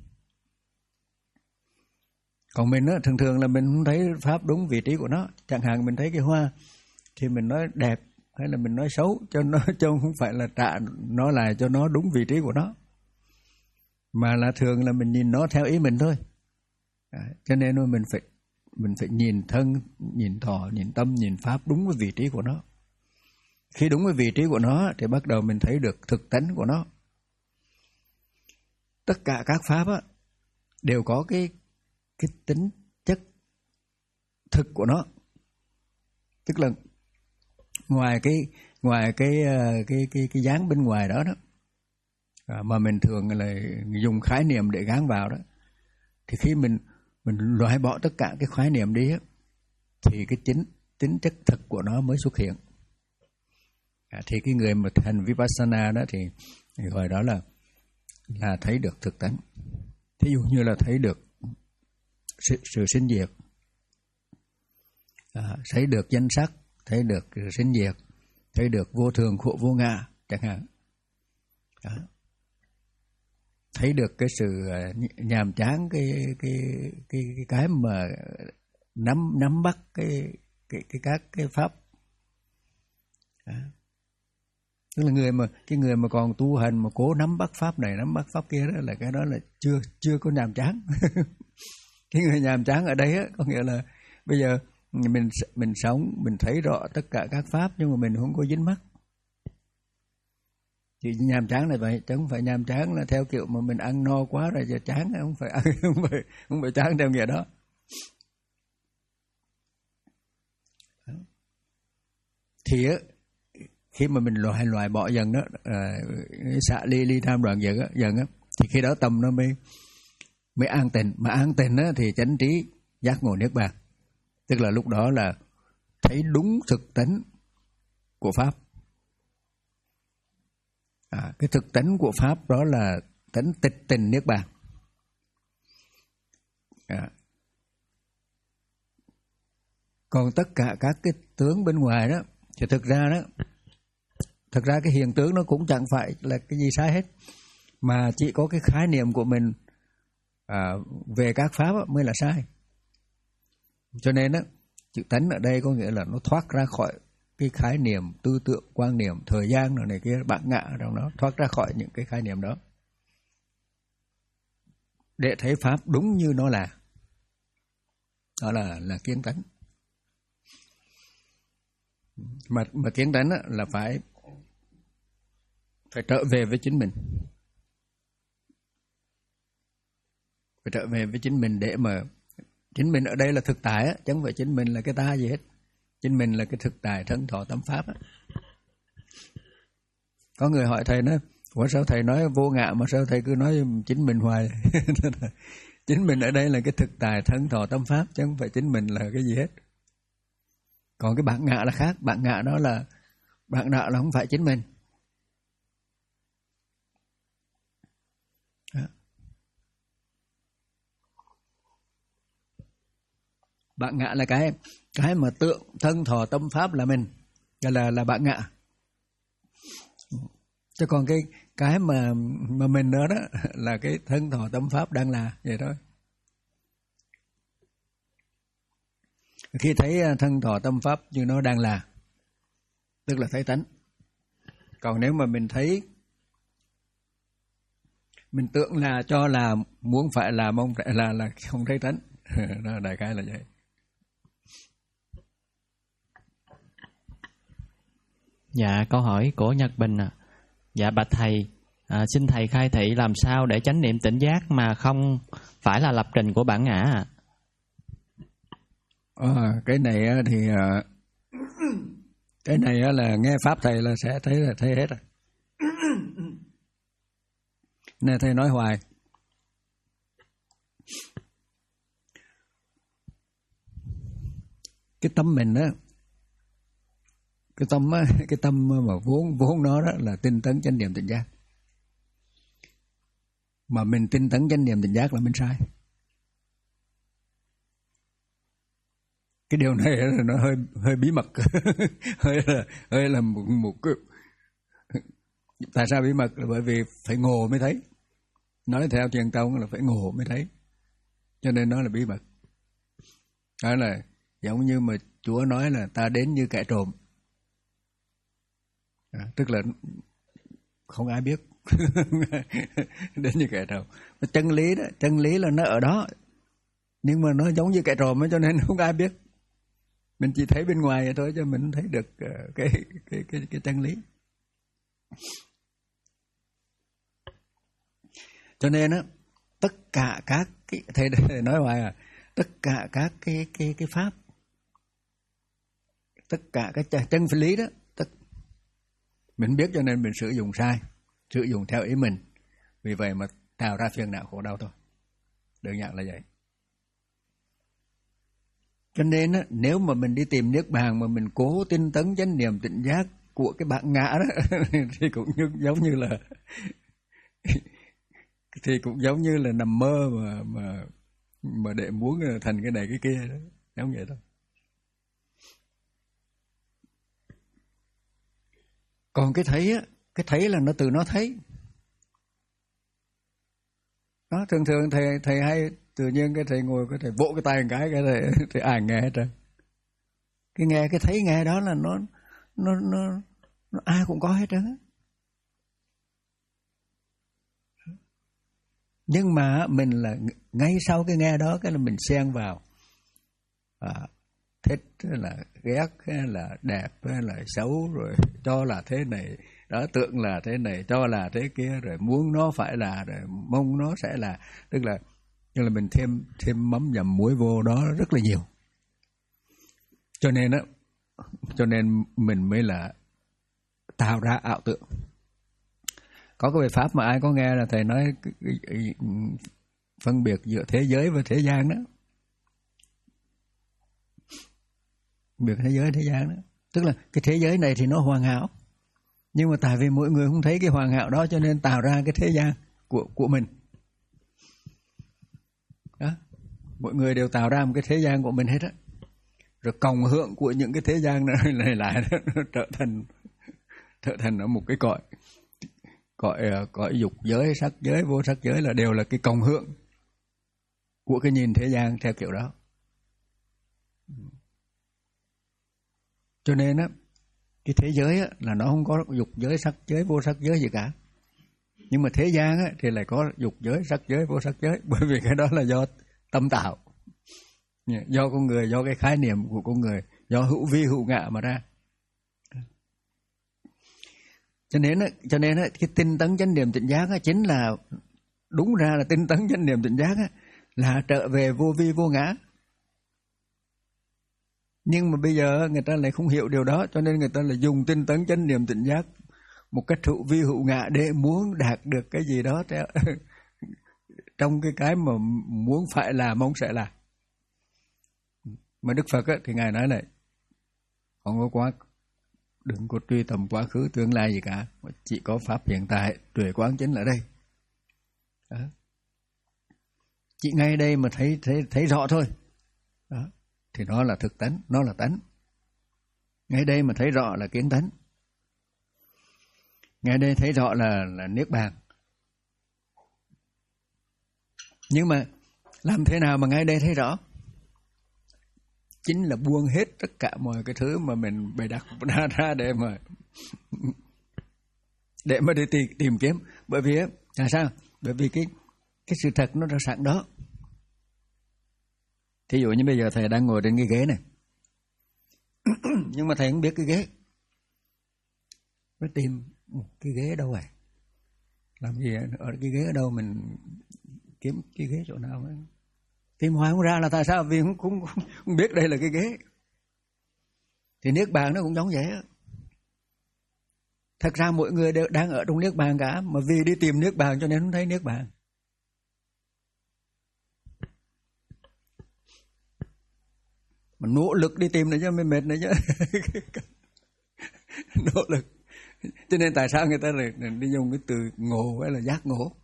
Còn mình á, thường thường là mình không thấy pháp đúng vị trí của nó. Chẳng hạn mình thấy cái hoa thì mình nói đẹp hay là mình nói xấu, cho nó cho không phải là trả nó lại cho nó đúng vị trí của nó, mà là thường là mình nhìn nó theo ý mình thôi. À, cho nên mình phải mình phải nhìn thân, nhìn thọ, nhìn tâm, nhìn pháp đúng với vị trí của nó. Khi đúng với vị trí của nó thì bắt đầu mình thấy được thực tánh của nó. Tất cả các pháp á, đều có cái cái tính chất thực của nó, tức là ngoài cái ngoài cái cái cái cái dáng bên ngoài đó đó, à, mà mình thường là dùng khái niệm để gán vào đó, thì khi mình mình loại bỏ tất cả cái khái niệm đi á, thì cái chính tính chất thực của nó mới xuất hiện. À, thì cái người mà hành vipassana đó thì, thì gọi đó là là thấy được thực tánh. Thí dụ như là thấy được sự, sự sinh diệt, à, thấy được danh sắc, thấy được sự sinh diệt, thấy được vô thường khổ vô ngã chẳng hạn. Đó. Thấy được cái sự nhàm chán, cái cái cái cái cái mà nắm nắm bắt cái cái cái các cái pháp. Đó. Tức là người mà cái người mà còn tu hành mà cố nắm bắt pháp này nắm bắt pháp kia đó, là cái đó là chưa chưa có nhàm chán. Cái người nhàm chán ở đây á, có nghĩa là bây giờ mình mình sống, mình thấy rõ tất cả các pháp nhưng mà mình không có dính mắc. Thì nhàm chán là vậy, chứ không phải nhàm chán là theo kiểu mà mình ăn no quá rồi giờ chán, không phải ăn, không phải không phải chán theo nghĩa đó. Thì á, khi mà mình loại loại bỏ dần đó, à, xả ly ly tham đoạn dần á, dần á, thì khi đó tâm nó mới mới an tịnh, mà an tịnh á thì chánh trí giác ngộ niết bàn, tức là lúc đó là thấy đúng thực tánh của pháp. À, cái thực tánh của pháp đó là tánh tịch tình niết bàn. À. Còn tất cả các cái tướng bên ngoài đó thì thực ra đó, thực ra cái hiện tướng nó cũng chẳng phải là cái gì sai hết, mà chỉ có cái khái niệm của mình à, về các pháp mới là sai. Cho nên đó, chữ tánh ở đây có nghĩa là nó thoát ra khỏi cái khái niệm tư tưởng, quan niệm, thời gian rồi này kia, bản ngã trong đó, thoát ra khỏi những cái khái niệm đó để thấy pháp đúng như nó là. Đó là là kiến tánh. Mà mà kiến tánh là phải phải trở về với chính mình, phải trở về với chính mình để mà chính mình ở đây là thực tại á, chứ không phải chính mình là cái ta gì hết. Chính mình là cái thực tại thân thọ tâm pháp á. Có người hỏi thầy nói, ủa sao thầy nói vô ngã mà sao thầy cứ nói chính mình hoài? Chính mình ở đây là cái thực tại thân thọ tâm pháp, chứ không phải chính mình là cái gì hết. Còn cái bản ngã là khác, bản ngã đó là bản ngã là không phải chính mình. Đó. Bản ngã là cái cái mà tượng thân thọ tâm pháp là mình, là là bản ngã. Chứ còn cái cái mà mà mình đó đó là cái thân thọ tâm pháp đang là vậy thôi. Khi thấy thân thọ tâm pháp như nó đang là, tức là thấy tánh. Còn nếu mà mình thấy, mình tưởng là cho là muốn phải là mong là là không thấy tánh. Đó, đại khái là vậy. Dạ, câu hỏi của Nhật Bình à. Dạ bạch thầy, à, xin thầy khai thị làm sao để chánh niệm tỉnh giác mà không phải là lập trình của bản ngã ạ? À, cái này thì cái này là nghe pháp thầy là sẽ thấy là thấy hết rồi. Nên thầy nói hoài. Cái tâm mình á, cái tâm á, cái tâm mà vốn vốn nó đó là tinh tấn chánh niệm tỉnh giác. Mà mình tinh tấn chánh niệm tỉnh giác là mình sai. Cái điều này là nó hơi hơi bí mật, hơi là hơi là một, một cái. Tại sao bí mật? Là bởi vì phải ngộ mới thấy. Nói theo truyền tông là phải ngộ mới thấy, cho nên nó là bí mật. Đó là giống như mà Chúa nói là ta đến như kẻ trộm, à, tức là không ai biết. Đến như kẻ trộm. Chân lý đó, chân lý là nó ở đó, nhưng mà nó giống như kẻ trộm ấy, cho nên không ai biết. Mình chỉ thấy bên ngoài vậy thôi, cho mình thấy được cái cái cái cái chân lý. Cho nên á, tất cả các cái thầy, thầy nói hoài à, tất cả các cái cái cái pháp, tất cả cái chân lý đó, tất mình biết cho nên mình sử dụng sai, sử dụng theo ý mình, vì vậy mà tạo ra phiền não khổ đau thôi. Đơn giản là vậy. Cho nên á, nếu mà mình đi tìm niết bàn mà mình cố tinh tấn chánh niệm tỉnh giác của cái bản ngã đó thì cũng như, giống như là thì cũng giống như là nằm mơ mà mà mà để muốn thành cái này cái kia đó, giống vậy thôi. Còn cái thấy á, cái thấy là nó từ nó thấy. Đó, thường thường thầy thầy hay tự nhiên cái thầy ngồi cái thầy vỗ cái tay một cái cái thầy thầy ai nghe hết trơn. Cái nghe cái thấy nghe đó là nó nó nó, nó ai cũng có hết trơn. Nhưng mà mình là ngay sau cái nghe đó cái là mình xen vào à, thích hay là ghét hay là đẹp hay là xấu, rồi cho là thế này đó, tưởng là thế này, cho là thế kia, rồi muốn nó phải là, rồi mong nó sẽ là, tức là tức là mình thêm thêm mắm dầm muối vô đó rất là nhiều. Cho nên á, cho nên mình mới là tạo ra ảo tưởng. Có cái bài pháp mà ai có nghe là thầy nói phân biệt giữa thế giới và thế gian đó. Biệt thế giới thế gian đó, tức là cái thế giới này thì nó hoàn hảo, nhưng mà tại vì mỗi người không thấy cái hoàn hảo đó cho nên tạo ra cái thế gian của của mình. Đó, mỗi người đều tạo ra một cái thế gian của mình hết á, rồi cộng hưởng của những cái thế gian này, này lại nó trở thành trở thành ở một cái cõi cõi cõi dục giới, sắc giới, vô sắc giới là đều là cái cộng hưởng của cái nhìn thế gian theo kiểu đó. Cho nên á, cái thế giới á, là nó không có dục giới, sắc giới, vô sắc giới gì cả. Nhưng mà thế gian á, thì lại có dục giới, sắc giới, vô sắc giới. Bởi vì cái đó là do tâm tạo, do con người, do cái khái niệm của con người, do hữu vi hữu ngã mà ra. Cho nên á, cho nên á, cái tinh tấn chánh niệm tỉnh giác á, chính là đúng ra là tinh tấn chánh niệm tỉnh giác á, là trở về vô vi vô ngã. Nhưng mà bây giờ người ta lại không hiểu điều đó, cho nên người ta lại dùng tinh tấn chánh niệm tỉnh giác một cách hữu vi hữu ngã để muốn đạt được cái gì đó theo trong cái cái mà muốn phải làm, mong sẽ làm. Mà Đức Phật á, thì Ngài nói này, không có quá, đừng có truy tầm quá khứ tương lai gì cả, chỉ có pháp hiện tại, tuệ quán chính là đây. Đó. Chỉ ngay đây mà thấy thấy thấy rõ thôi. Đó. Thì nó là thực tánh, nó là tánh. Ngay đây mà thấy rõ là kiến tánh. Ngay đây thấy rõ là là niết bàn. Nhưng mà làm thế nào mà ngay đây thấy rõ? Chính là buông hết tất cả mọi cái thứ mà mình bày đặt ra ra để mà để mà đi tìm, tìm kiếm. Bởi vì á, là sao? Bởi vì cái cái sự thật nó ra sẵn đó. Thí dụ như bây giờ thầy đang ngồi trên cái ghế này, nhưng mà thầy không biết cái ghế. Phải tìm cái ghế đâu vậy? Làm gì ở cái ghế ở đâu, mình kiếm cái ghế chỗ nào ấy. Tìm hoài không ra là tại sao? Vì không, không, không biết đây là cái ghế. Thì niết bàn nó cũng giống vậy. Thật ra mỗi người đều đang ở trong niết bàn cả, mà vì đi tìm niết bàn cho nên không thấy niết bàn. Mà nỗ lực đi tìm này chứ, mới mệt này chứ. Nỗ lực. Cho nên tại sao người ta lại đi dùng cái từ ngộ hay là giác ngộ?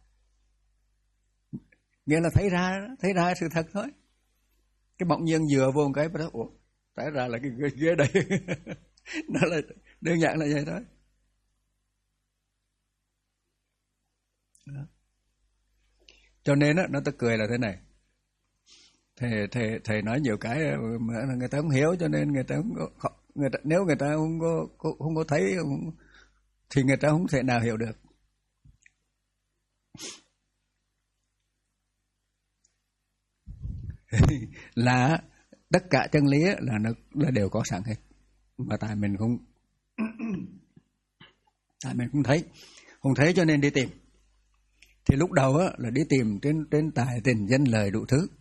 Nghĩa là thấy ra, thấy ra sự thật thôi. Cái bỗng nhiên vừa vô một cái, bắt đầu, ủa, tại ra là cái ghế đây. Nó là đơn giản là vậy thôi. Đó. Cho nên đó, nó ta cười là thế này. Thầy, thầy, thầy nói nhiều cái mà người ta không hiểu, cho nên người ta không có, người ta, nếu người ta không có, không có thấy không, thì người ta không thể nào hiểu được. Là tất cả chân lý là nó là đều có sẵn hết, mà tại mình không tại mình không thấy, không thấy cho nên đi tìm. Thì lúc đầu á, là đi tìm trên trên tài tình danh lời đủ thứ.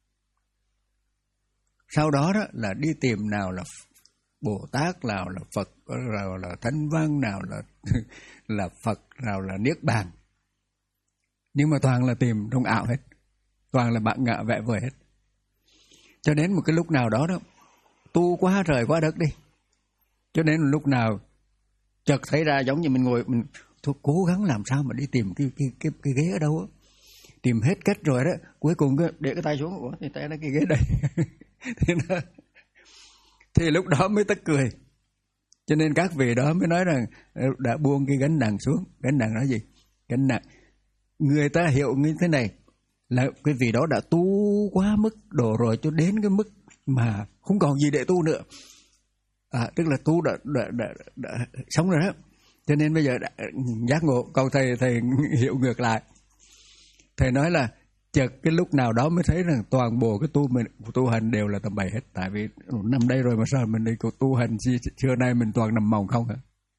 Sau đó đó là đi tìm nào là Bồ Tát, nào là Phật, nào là Thánh Văn, nào là là Phật, nào là Niết Bàn. Nhưng mà toàn là tìm trong ảo hết, toàn là bạn ngạ vẽ vời hết. Cho đến một cái lúc nào đó đó, tu quá trời quá đất đi. Cho đến lúc nào chợt thấy ra giống như mình ngồi, mình thôi cố gắng làm sao mà đi tìm cái cái cái, cái ghế ở đâu á. Tìm hết cách rồi đó, cuối cùng để cái tay xuống, ủa thì tay nó cái ghế đây. thì, nó, thì lúc đó mới tức cười. Cho nên các vị đó mới nói rằng đã buông cái gánh nặng xuống. Gánh nặng là gì? Gánh nặng. Người ta hiểu như thế này là cái vị đó đã tu quá mức độ rồi, cho đến cái mức mà không còn gì để tu nữa. À, tức là tu đã, đã, đã, đã, đã sống rồi đó. Cho nên bây giờ đã, giác ngộ. Còn thầy thầy hiểu ngược lại. Thầy nói là chợt cái lúc nào đó mới thấy rằng toàn bộ cái tu mình tu hành đều là tầm bậy hết. Tại vì nằm đây rồi mà sao mình đi tu hành gì xưa nay mình toàn nằm mòng không hả?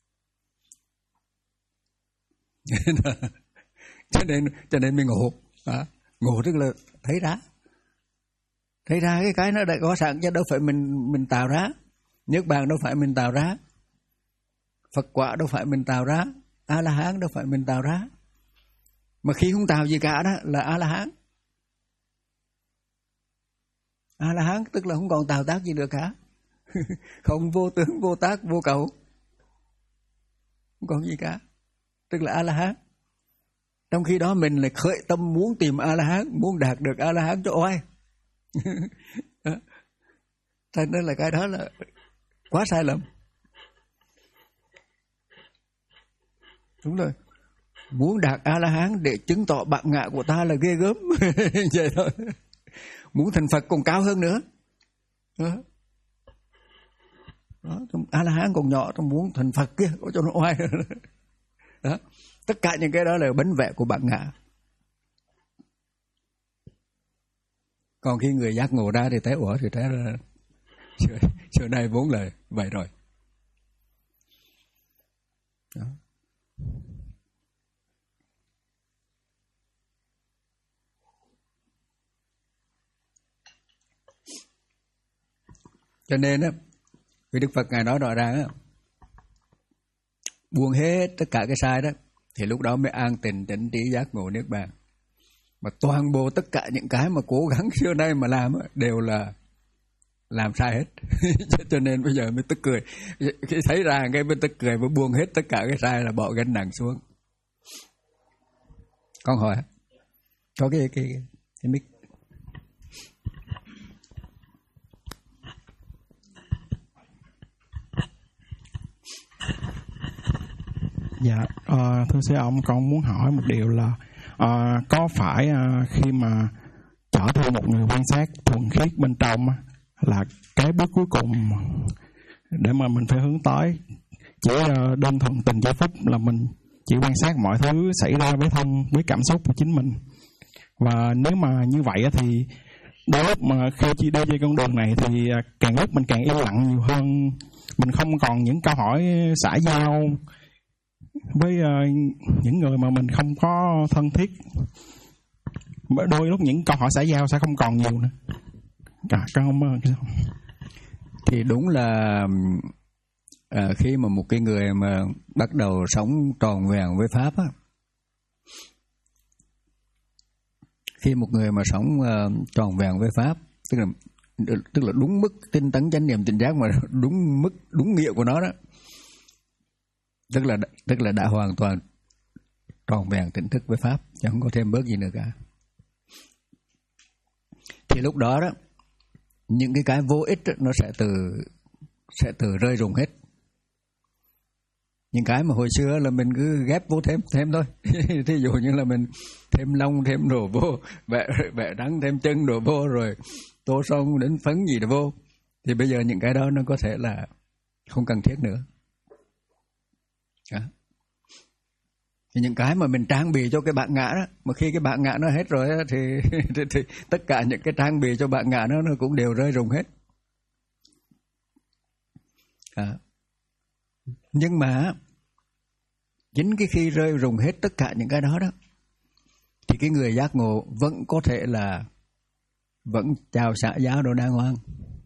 cho nên cho nên mình ngộ. À, ngộ tức là thấy ra. Thấy ra cái cái nó đã có sẵn chứ đâu phải mình mình tạo ra. Niết bàn đâu phải mình tạo ra. Phật quả đâu phải mình tạo ra. A La Hán đâu phải mình tạo ra. Mà khi không tạo gì cả đó là A La Hán. A La Hán tức là không còn tạo tác gì được cả. Không vô tướng, vô tác, vô cầu. Không còn gì cả. Tức là A La Hán. Trong khi đó mình lại khởi tâm muốn tìm A La Hán, muốn đạt được A La Hán cho oai. Thành nên là cái đó là quá sai lầm. Đúng rồi. Muốn đạt A La Hán để chứng tỏ bạn ngạ của ta là ghê gớm. Vậy thôi. Muốn thành Phật còn cao hơn nữa. Đó. Đó, A La Hán còn nhỏ, tôi muốn thành Phật kia cho nó oai. Đó. Tất cả những cái đó là bánh vẽ của bạn ngạ. Còn khi người giác ngộ ra thì thấy ủa thì thấy là xưa nay vốn là vậy rồi. Đó. Cho nên á, vì Đức Phật Ngài nói rõ ràng á, buông hết tất cả cái sai đó, thì lúc đó mới an tịnh chánh trí giác ngộ niết bàn. Mà toàn bộ tất cả những cái mà cố gắng xưa nay mà làm á, đều là làm sai hết. Cho nên bây giờ mới tức cười. Khi thấy ra cái mới tức cười, mới buông hết tất cả cái sai là bỏ gánh nặng xuống. Con hỏi có cái cái cái, cái mic. Dạ, uh, thưa sư ông, con muốn hỏi một điều là uh, có phải uh, khi mà trở thành một người quan sát thuần khiết bên trong là cái bước cuối cùng để mà mình phải hướng tới, chỉ uh, đơn thuần tình giây phút là mình chỉ quan sát mọi thứ xảy ra với thân, với cảm xúc của chính mình. Và nếu mà như vậy thì đôi lúc mà khi đi đi trên con đường này thì càng lúc mình càng im lặng nhiều hơn, mình không còn những câu hỏi xã giao với uh, những người mà mình không có thân thiết. Đôi lúc những câu hỏi xã giao sẽ không còn nhiều nữa. Cả con thì đúng là à, khi mà một cái người mà bắt đầu sống tròn vẹn với Pháp á, khi một người mà sống uh, tròn vẹn với Pháp, tức là tức là đúng mức tinh tấn chánh niệm tỉnh giác, mà đúng mức đúng nghĩa của nó đó, tức là tức là đã hoàn toàn tròn vẹn tỉnh thức với Pháp, chứ không có thêm bớt gì nữa cả. Thì lúc đó đó, những cái cái vô ích đó, nó sẽ từ sẽ từ rơi rụng hết. Những cái mà hồi xưa là mình cứ ghép vô thêm thêm thôi. Thí dụ như là mình thêm lông thêm đồ vô, vẽ vẽ trắng thêm chân đồ vô, rồi tô son đến phấn gì đồ vô, thì bây giờ những cái đó nó có thể là không cần thiết nữa. Đó. Thì những cái mà mình trang bị cho cái bạn ngã đó, mà khi cái bạn ngã nó hết rồi đó, thì, thì, thì tất cả những cái trang bị cho bạn ngã nó nó cũng đều rơi rụng hết. À. Nhưng mà chính cái khi rơi rụng hết tất cả những cái đó đó, thì cái người giác ngộ vẫn có thể là vẫn chào xã giáo đồ đàng hoàng.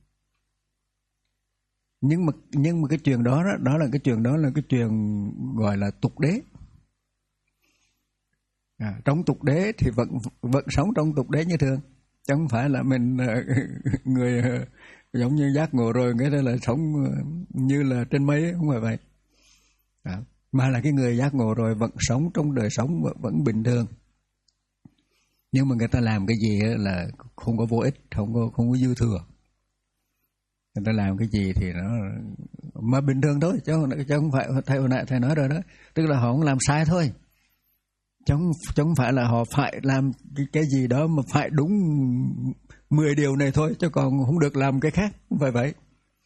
Nhưng mà nhưng mà cái chuyện đó đó, đó là cái chuyện đó là cái chuyện gọi là tục đế. À, trong tục đế thì vẫn vẫn sống trong tục đế như thường, chứ không phải là mình người giống như giác ngộ rồi cái đó là sống như là trên mây, không phải vậy. À, mà là cái người giác ngộ rồi vẫn sống trong đời sống vẫn bình thường, nhưng mà người ta làm cái gì là không có vô ích, không có không có dư thừa. Người ta làm cái gì thì nó mà bình thường thôi, chứ không, chứ không phải thầy hồi nãy thầy nói rồi đó, tức là họ không làm sai thôi, chứ không, chứ không phải là họ phải làm cái, cái gì đó mà phải đúng mười điều này thôi, chứ còn không được làm cái khác, không phải vậy.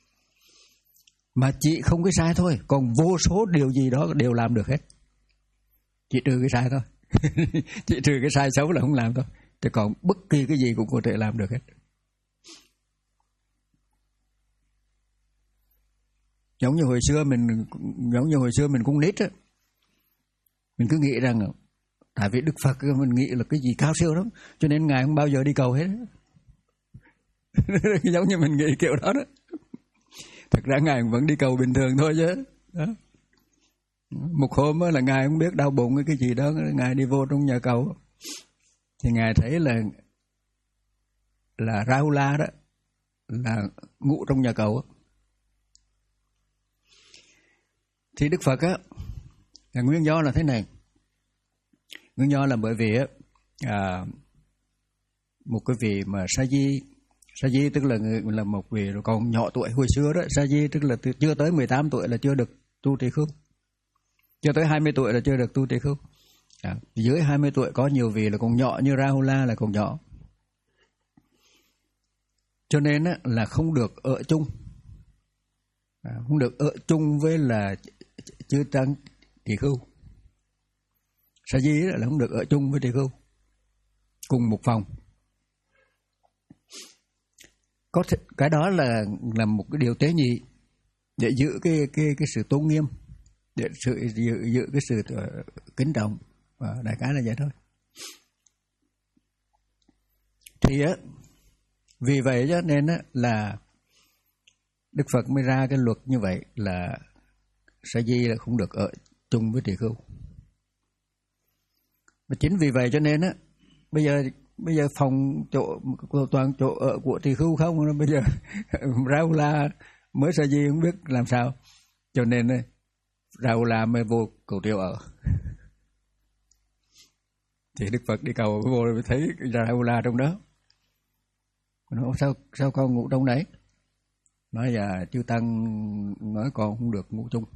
Mà chỉ không cái sai thôi, còn vô số điều gì đó đều làm được hết, chỉ trừ cái sai thôi. Chỉ trừ cái sai xấu là không làm thôi, chứ còn bất kỳ cái gì cũng có thể làm được hết. Giống như hồi xưa mình giống như hồi xưa mình cũng nít á, mình cứ nghĩ rằng tại vì Đức Phật mình nghĩ là cái gì cao siêu lắm, cho nên Ngài không bao giờ đi cầu hết. Giống như mình nghĩ kiểu đó đó. Thật ra Ngài vẫn đi cầu bình thường thôi chứ. Đó. Một hôm là Ngài không biết đau bụng cái gì đó, Ngài đi vô trong nhà cầu, thì Ngài thấy là là Rahula đó là ngủ trong nhà cầu. Thì Đức Phật á, là nguyên do là thế này. Nguyên do là bởi vì á, à, một cái vị mà sa di, sa di tức là là một vị còn nhỏ tuổi hồi xưa đó, sa di tức là chưa tới mười tám tuổi là chưa được tu trì khưu, chưa tới hai mươi tuổi là chưa được tu trì khưu. À, dưới hai mươi tuổi có nhiều vị là còn nhỏ, như Rahula là còn nhỏ, cho nên á, là không được ở chung, à, không được ở chung với là chư tăng trì khưu. Sa di là không được ở chung với trì khưu cùng một phòng. Có thể, cái đó là là một cái điều tế nhị để giữ cái cái cái sự tôn nghiêm, để sự giữ, giữ cái sự uh, kính trọng, và đại khái là vậy thôi. Thì á, vì vậy cho nên á, là Đức Phật mới ra cái luật như vậy là sa di là không được ở chung với trì khưu. Và chính vì vậy cho nên á, bây giờ bây giờ phòng chỗ toàn chỗ ở của trì khưu không, bây giờ Rahula mới sa di không biết làm sao, cho nên Rahula mới vô cầu triều ở. Thì Đức Phật đi cầu vô rồi thấy Rahula trong đó. Nói sao sao con ngủ trong đấy? Nói là chư tăng nói con không được ngủ chung.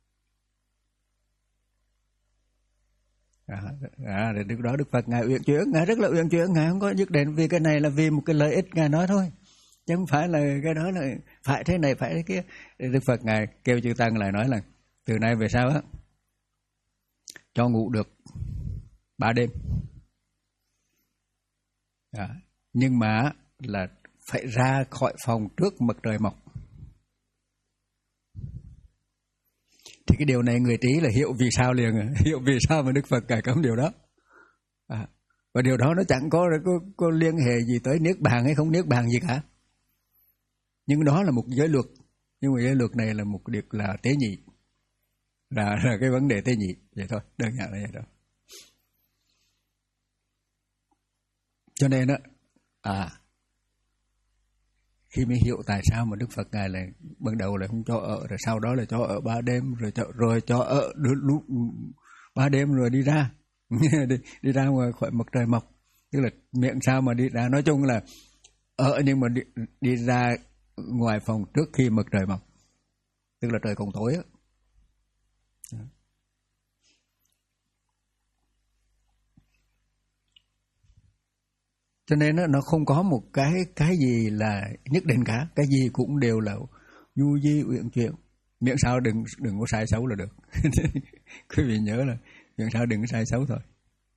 À, à, lúc đó Đức Phật Ngài uyển chuyển, Ngài rất là uyển chuyển, Ngài không có dứt định vì cái này là vì một cái lợi ích Ngài nói thôi, chứ không phải là cái đó là phải thế này phải thế kia. Đức Phật Ngài kêu chư tăng lại nói là từ nay về sau á, cho ngủ được ba đêm, à, nhưng mà là phải ra khỏi phòng trước mặt trời mọc. Thì cái điều này người trí là hiểu vì sao liền, hiểu vì sao mà Đức Phật cải cấm điều đó. À, và điều đó nó chẳng có, có có liên hệ gì tới niết bàn hay không niết bàn gì cả. Nhưng đó là một giới luật, nhưng mà giới luật này là một việc là tế nhị, là, là cái vấn đề tế nhị vậy thôi, đơn giản là vậy đó. Cho nên đó, à khi mới hiểu tại sao mà Đức Phật ngài là ban đầu là không cho ở, rồi sau đó là cho ở ba đêm, rồi cho rồi cho ở lúc ba đêm rồi đi ra đi, đi ra ngoài khỏi mặt trời mọc, tức là miệng sao mà đi ra, nói chung là ở nhưng mà đi, đi ra ngoài phòng trước khi mặt trời mọc, tức là trời còn tối á. Cho nên nó, nó không có một cái cái gì là nhất định cả, cái gì cũng đều là du di uyển chuyển, miệng sao đừng đừng có sai xấu là được. Quý vị nhớ là miệng sao đừng có sai xấu thôi.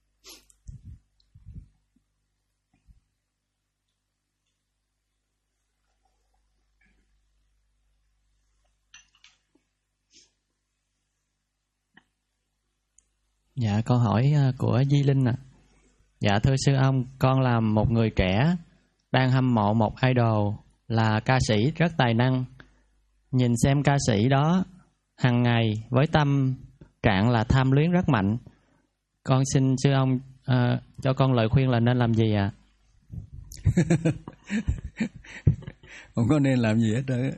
Dạ, câu hỏi của Di Linh ạ. À. Dạ thưa sư ông, con là một người trẻ đang hâm mộ một idol là ca sĩ rất tài năng. Nhìn xem ca sĩ đó hàng ngày với tâm trạng là tham luyến rất mạnh. Con xin sư ông uh, cho con lời khuyên là nên làm gì ạ? À? Không có nên làm gì hết trơn.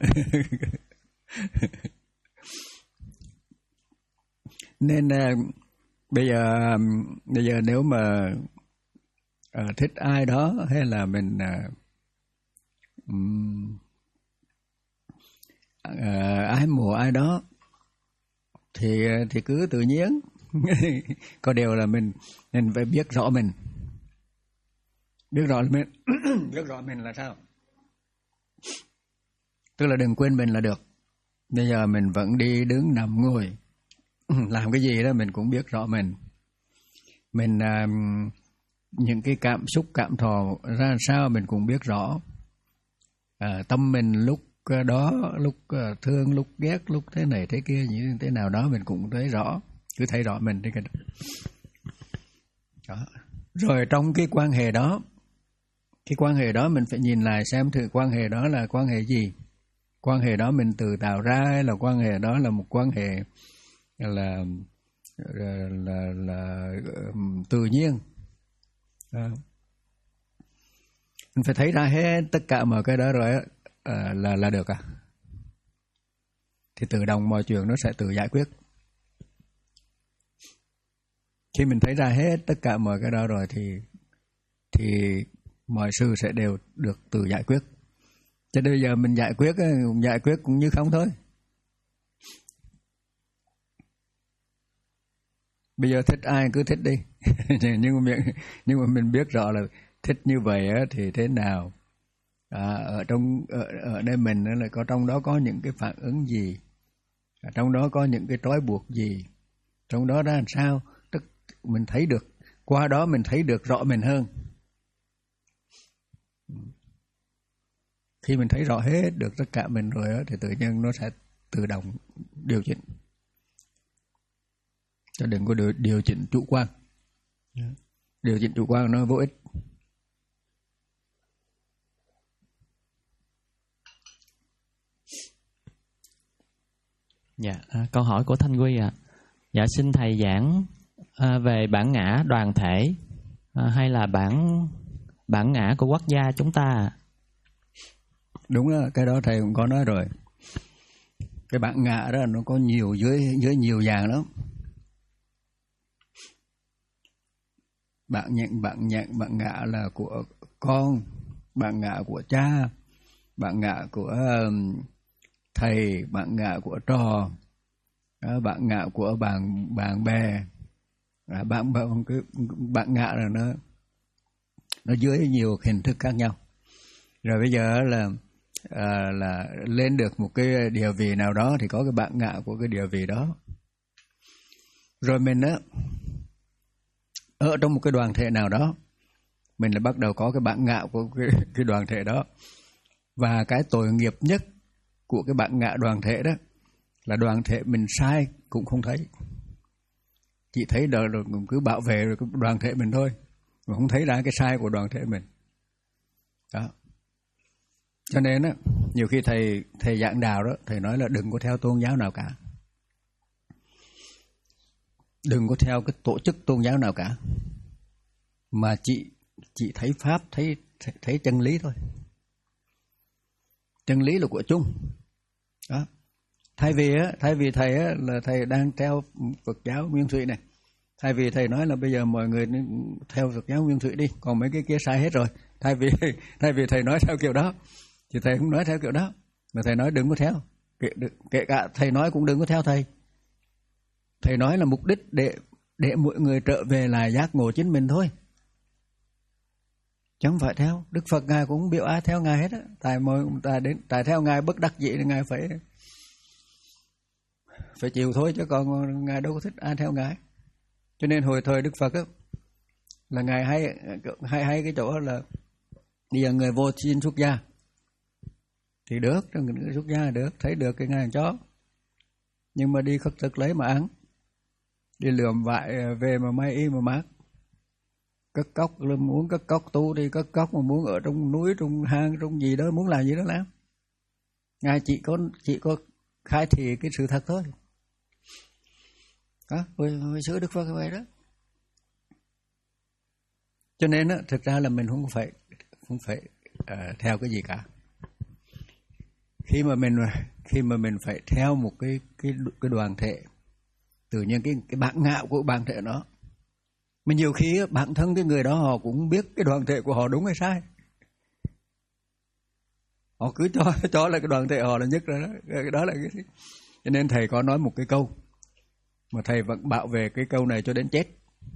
Nên uh, bây giờ bây giờ nếu mà uh, thích ai đó hay là mình uh, um, uh, ái mộ ai đó thì thì cứ tự nhiên. Có điều là mình mình phải biết rõ mình, biết rõ mình biết rõ mình là sao, tức là đừng quên mình là được. Bây giờ mình vẫn đi đứng nằm ngồi làm cái gì đó mình cũng biết rõ mình. Mình uh, những cái cảm xúc cảm thọ ra sao mình cũng biết rõ. Uh, tâm mình lúc đó, lúc uh, thương, lúc ghét, lúc thế này thế kia như thế nào đó mình cũng thấy rõ, cứ thấy rõ mình. Cái đó. Rồi trong cái quan hệ đó, cái quan hệ đó mình phải nhìn lại xem thử quan hệ đó là quan hệ gì. Quan hệ đó mình tự tạo ra hay là quan hệ đó là một quan hệ là là là, là um, tự nhiên. À. Mình phải thấy ra hết tất cả mọi cái đó rồi à, là là được à. Thì tự động mọi chuyện nó sẽ tự giải quyết. Khi mình thấy ra hết tất cả mọi cái đó rồi thì thì mọi sự sẽ đều được tự giải quyết. Chứ bây giờ mình giải quyết giải quyết cũng như không thôi. Bây giờ thích ai cứ thích đi. nhưng mà mình, nhưng mà mình biết rõ là thích như vậy á, thì thế nào à, ở trong ở, ở đây mình là có trong đó có những cái phản ứng gì, ở trong đó có những cái trói buộc gì, trong đó ra làm sao, tức mình thấy được, qua đó mình thấy được rõ mình hơn. Khi mình thấy rõ hết được tất cả mình rồi đó, thì tự nhiên nó sẽ tự động điều chỉnh. Cho đừng có điều, điều chỉnh chủ quan. Điều chỉnh chủ quan nó vô ích. Dạ, à, câu hỏi của Thanh Quy ạ. À. Dạ xin thầy giảng à, về bản ngã đoàn thể à, hay là bản bản ngã của quốc gia chúng ta à? Đúng đó, cái đó thầy cũng có nói rồi. Cái bản ngã đó nó có nhiều dưới dưới nhiều dạng lắm. Bản nhận bản nhận bản ngã là của con, bản ngã của cha, bản ngã của thầy, bản ngã của trò, bản ngã của bạn bạn bè, bạn bạn cái bản ngã là nó nó dưới nhiều hình thức khác nhau. Rồi bây giờ là à, là lên được một cái địa vị nào đó thì có cái bản ngã của cái địa vị đó. Rồi mình á ở trong một cái đoàn thể nào đó, mình lại bắt đầu có cái bản ngã của cái, cái đoàn thể đó. Và cái tội nghiệp nhất của cái bản ngã đoàn thể đó là đoàn thể mình sai cũng không thấy. Chị thấy đó rồi cứ bảo vệ rồi đoàn thể mình thôi, mà không thấy ra cái sai của đoàn thể mình. Đó. Cho nên á, nhiều khi thầy thầy giảng đạo đó, thầy nói là đừng có theo tôn giáo nào cả, đừng có theo cái tổ chức tôn giáo nào cả, mà chị chị thấy pháp, thấy thấy chân lý thôi. Chân lý là của chung. Đó. Thay vì á, thay vì thầy á, là thầy đang theo Phật giáo Nguyên Thủy này, thay vì thầy nói là bây giờ mọi người theo Phật giáo Nguyên Thủy đi, còn mấy cái kia sai hết rồi. Thay vì thay vì thầy nói theo kiểu đó, thì thầy không nói theo kiểu đó, mà thầy nói đừng có theo. Kể, kể cả thầy nói cũng đừng có theo thầy. Thầy nói là mục đích để để mọi người trở về lại giác ngộ chính mình thôi, chẳng phải theo. Đức Phật ngài cũng biểu ai theo ngài hết á. Tại mọi tại đến tại theo ngài bất đắc dĩ thì ngài phải phải chịu thôi, chứ còn ngài đâu có thích ai theo ngài. Cho nên hồi thời Đức Phật á, là ngài hay hay hay cái chỗ là bây giờ người vô xin xuất gia thì được, người xuất gia được, thấy được cái ngài cho, nhưng mà đi khất thực lấy mà ăn, đi lượm vải về mà may y mà mát. Cất cốc, muốn cất cốc tu thì cất cốc, mà muốn ở trong núi, trong hang, trong gì đó, muốn làm gì đó làm. Ngài chỉ có chỉ có khai thị cái sự thật thôi. Đó, hồi, hồi xưa Đức Phật vậy đó. Cho nên á, thực ra là mình không phải không phải uh, theo cái gì cả. Khi mà mình khi mà mình phải theo một cái cái cái đoàn thể, tự nhiên cái cái bản ngạo của đoàn thể nó, mà nhiều khi á, bản thân cái người đó họ cũng biết cái đoàn thể của họ đúng hay sai, họ cứ cho cho là cái đoàn thể họ là nhất rồi đó. Cái đó là cái. Cho nên thầy có nói một cái câu mà thầy vẫn bảo vệ cái câu này cho đến chết.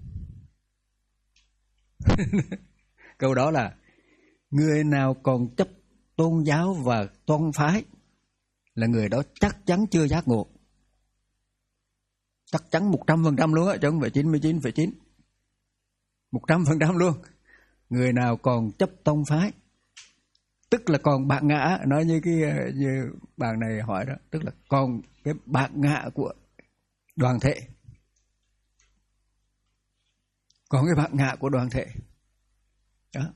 Câu đó là người nào còn chấp tôn giáo và tôn phái là người đó chắc chắn chưa giác ngộ. Chắc chắn một trăm phần trăm luôn á, chứ không phải chín mươi chín phẩy chín. Một trăm phần trăm luôn. Người nào còn chấp tôn phái, tức là còn bạn ngã, nói như cái như bạn này hỏi đó, tức là còn cái bạn ngã của đoàn thể, còn cái bạn ngã của đoàn thể đó.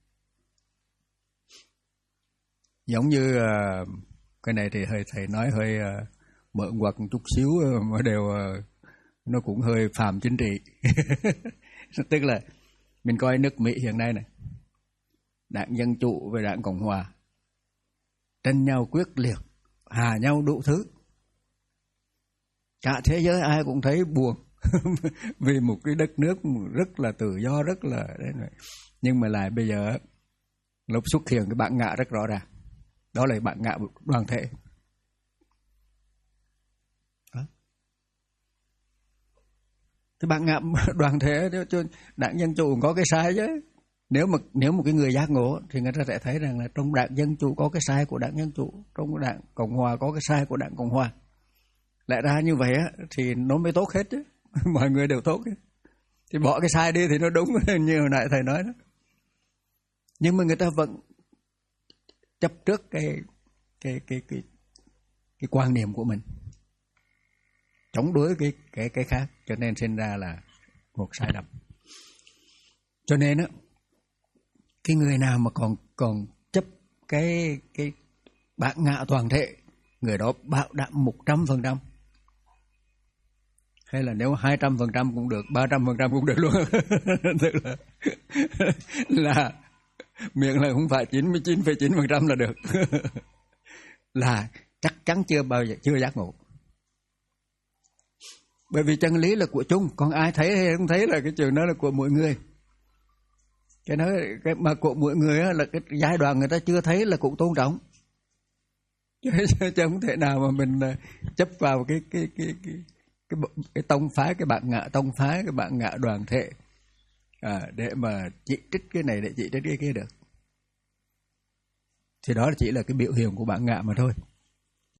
Giống như uh, cái này thì hơi thầy nói hơi uh, mở ngoặt một chút xíu, mà đều uh, nó cũng hơi phàm chính trị. Tức là mình coi nước Mỹ hiện nay này, đảng Dân Chủ và đảng Cộng Hòa tranh nhau quyết liệt, hà nhau đủ thứ. Cả thế giới ai cũng thấy buồn vì một cái đất nước rất là tự do, rất là đấy. Nhưng mà lại bây giờ lúc xuất hiện cái bạn ngạ rất rõ ràng, đó là bạn ngạ đoàn thể. Đó. Cái bạn ngạ đoàn thể, đảng Dân Chủ có cái sai chứ. Nếu mà nếu một cái người giác ngộ thì người ta sẽ thấy rằng là trong đảng Dân Chủ có cái sai của đảng Dân Chủ, trong đảng Cộng Hòa có cái sai của đảng Cộng Hòa. Lại ra như vậy á thì nó mới tốt hết chứ. Mọi người đều tốt hết. Thì bỏ cái sai đi thì nó đúng như hồi nãy thầy nói đó. Nhưng mà người ta vẫn chấp trước cái cái cái cái cái quan niệm của mình, chống đối cái cái cái khác, cho nên sinh ra là một sai lầm. Cho nên á, cái người nào mà còn còn chấp cái cái bản ngã toàn thể, người đó bảo đảm một trăm phần trăm, hay là nếu hai trăm phần trăm cũng được, ba trăm phần trăm cũng được luôn. Tức là là miệng là không phải chín mươi chín phẩy chín phần trăm là được. Là chắc chắn chưa bao giờ chưa giác ngộ. Bởi vì chân lý là của chung, còn ai thấy hay không thấy là cái trường đó là của mọi người. Cái nói cái mà của mọi người á, là cái giai đoạn người ta chưa thấy là cũng tôn trọng. Chứ, chứ không thể nào mà mình chấp vào cái cái cái cái cái, cái tông phái, cái bạn ngạ tông phái, cái bạn ngạ đoàn thể à, để mà chỉ trích cái này, để chỉ trích cái kia được. Thì đó chỉ là cái biểu hiện của bạn ngạ mà thôi.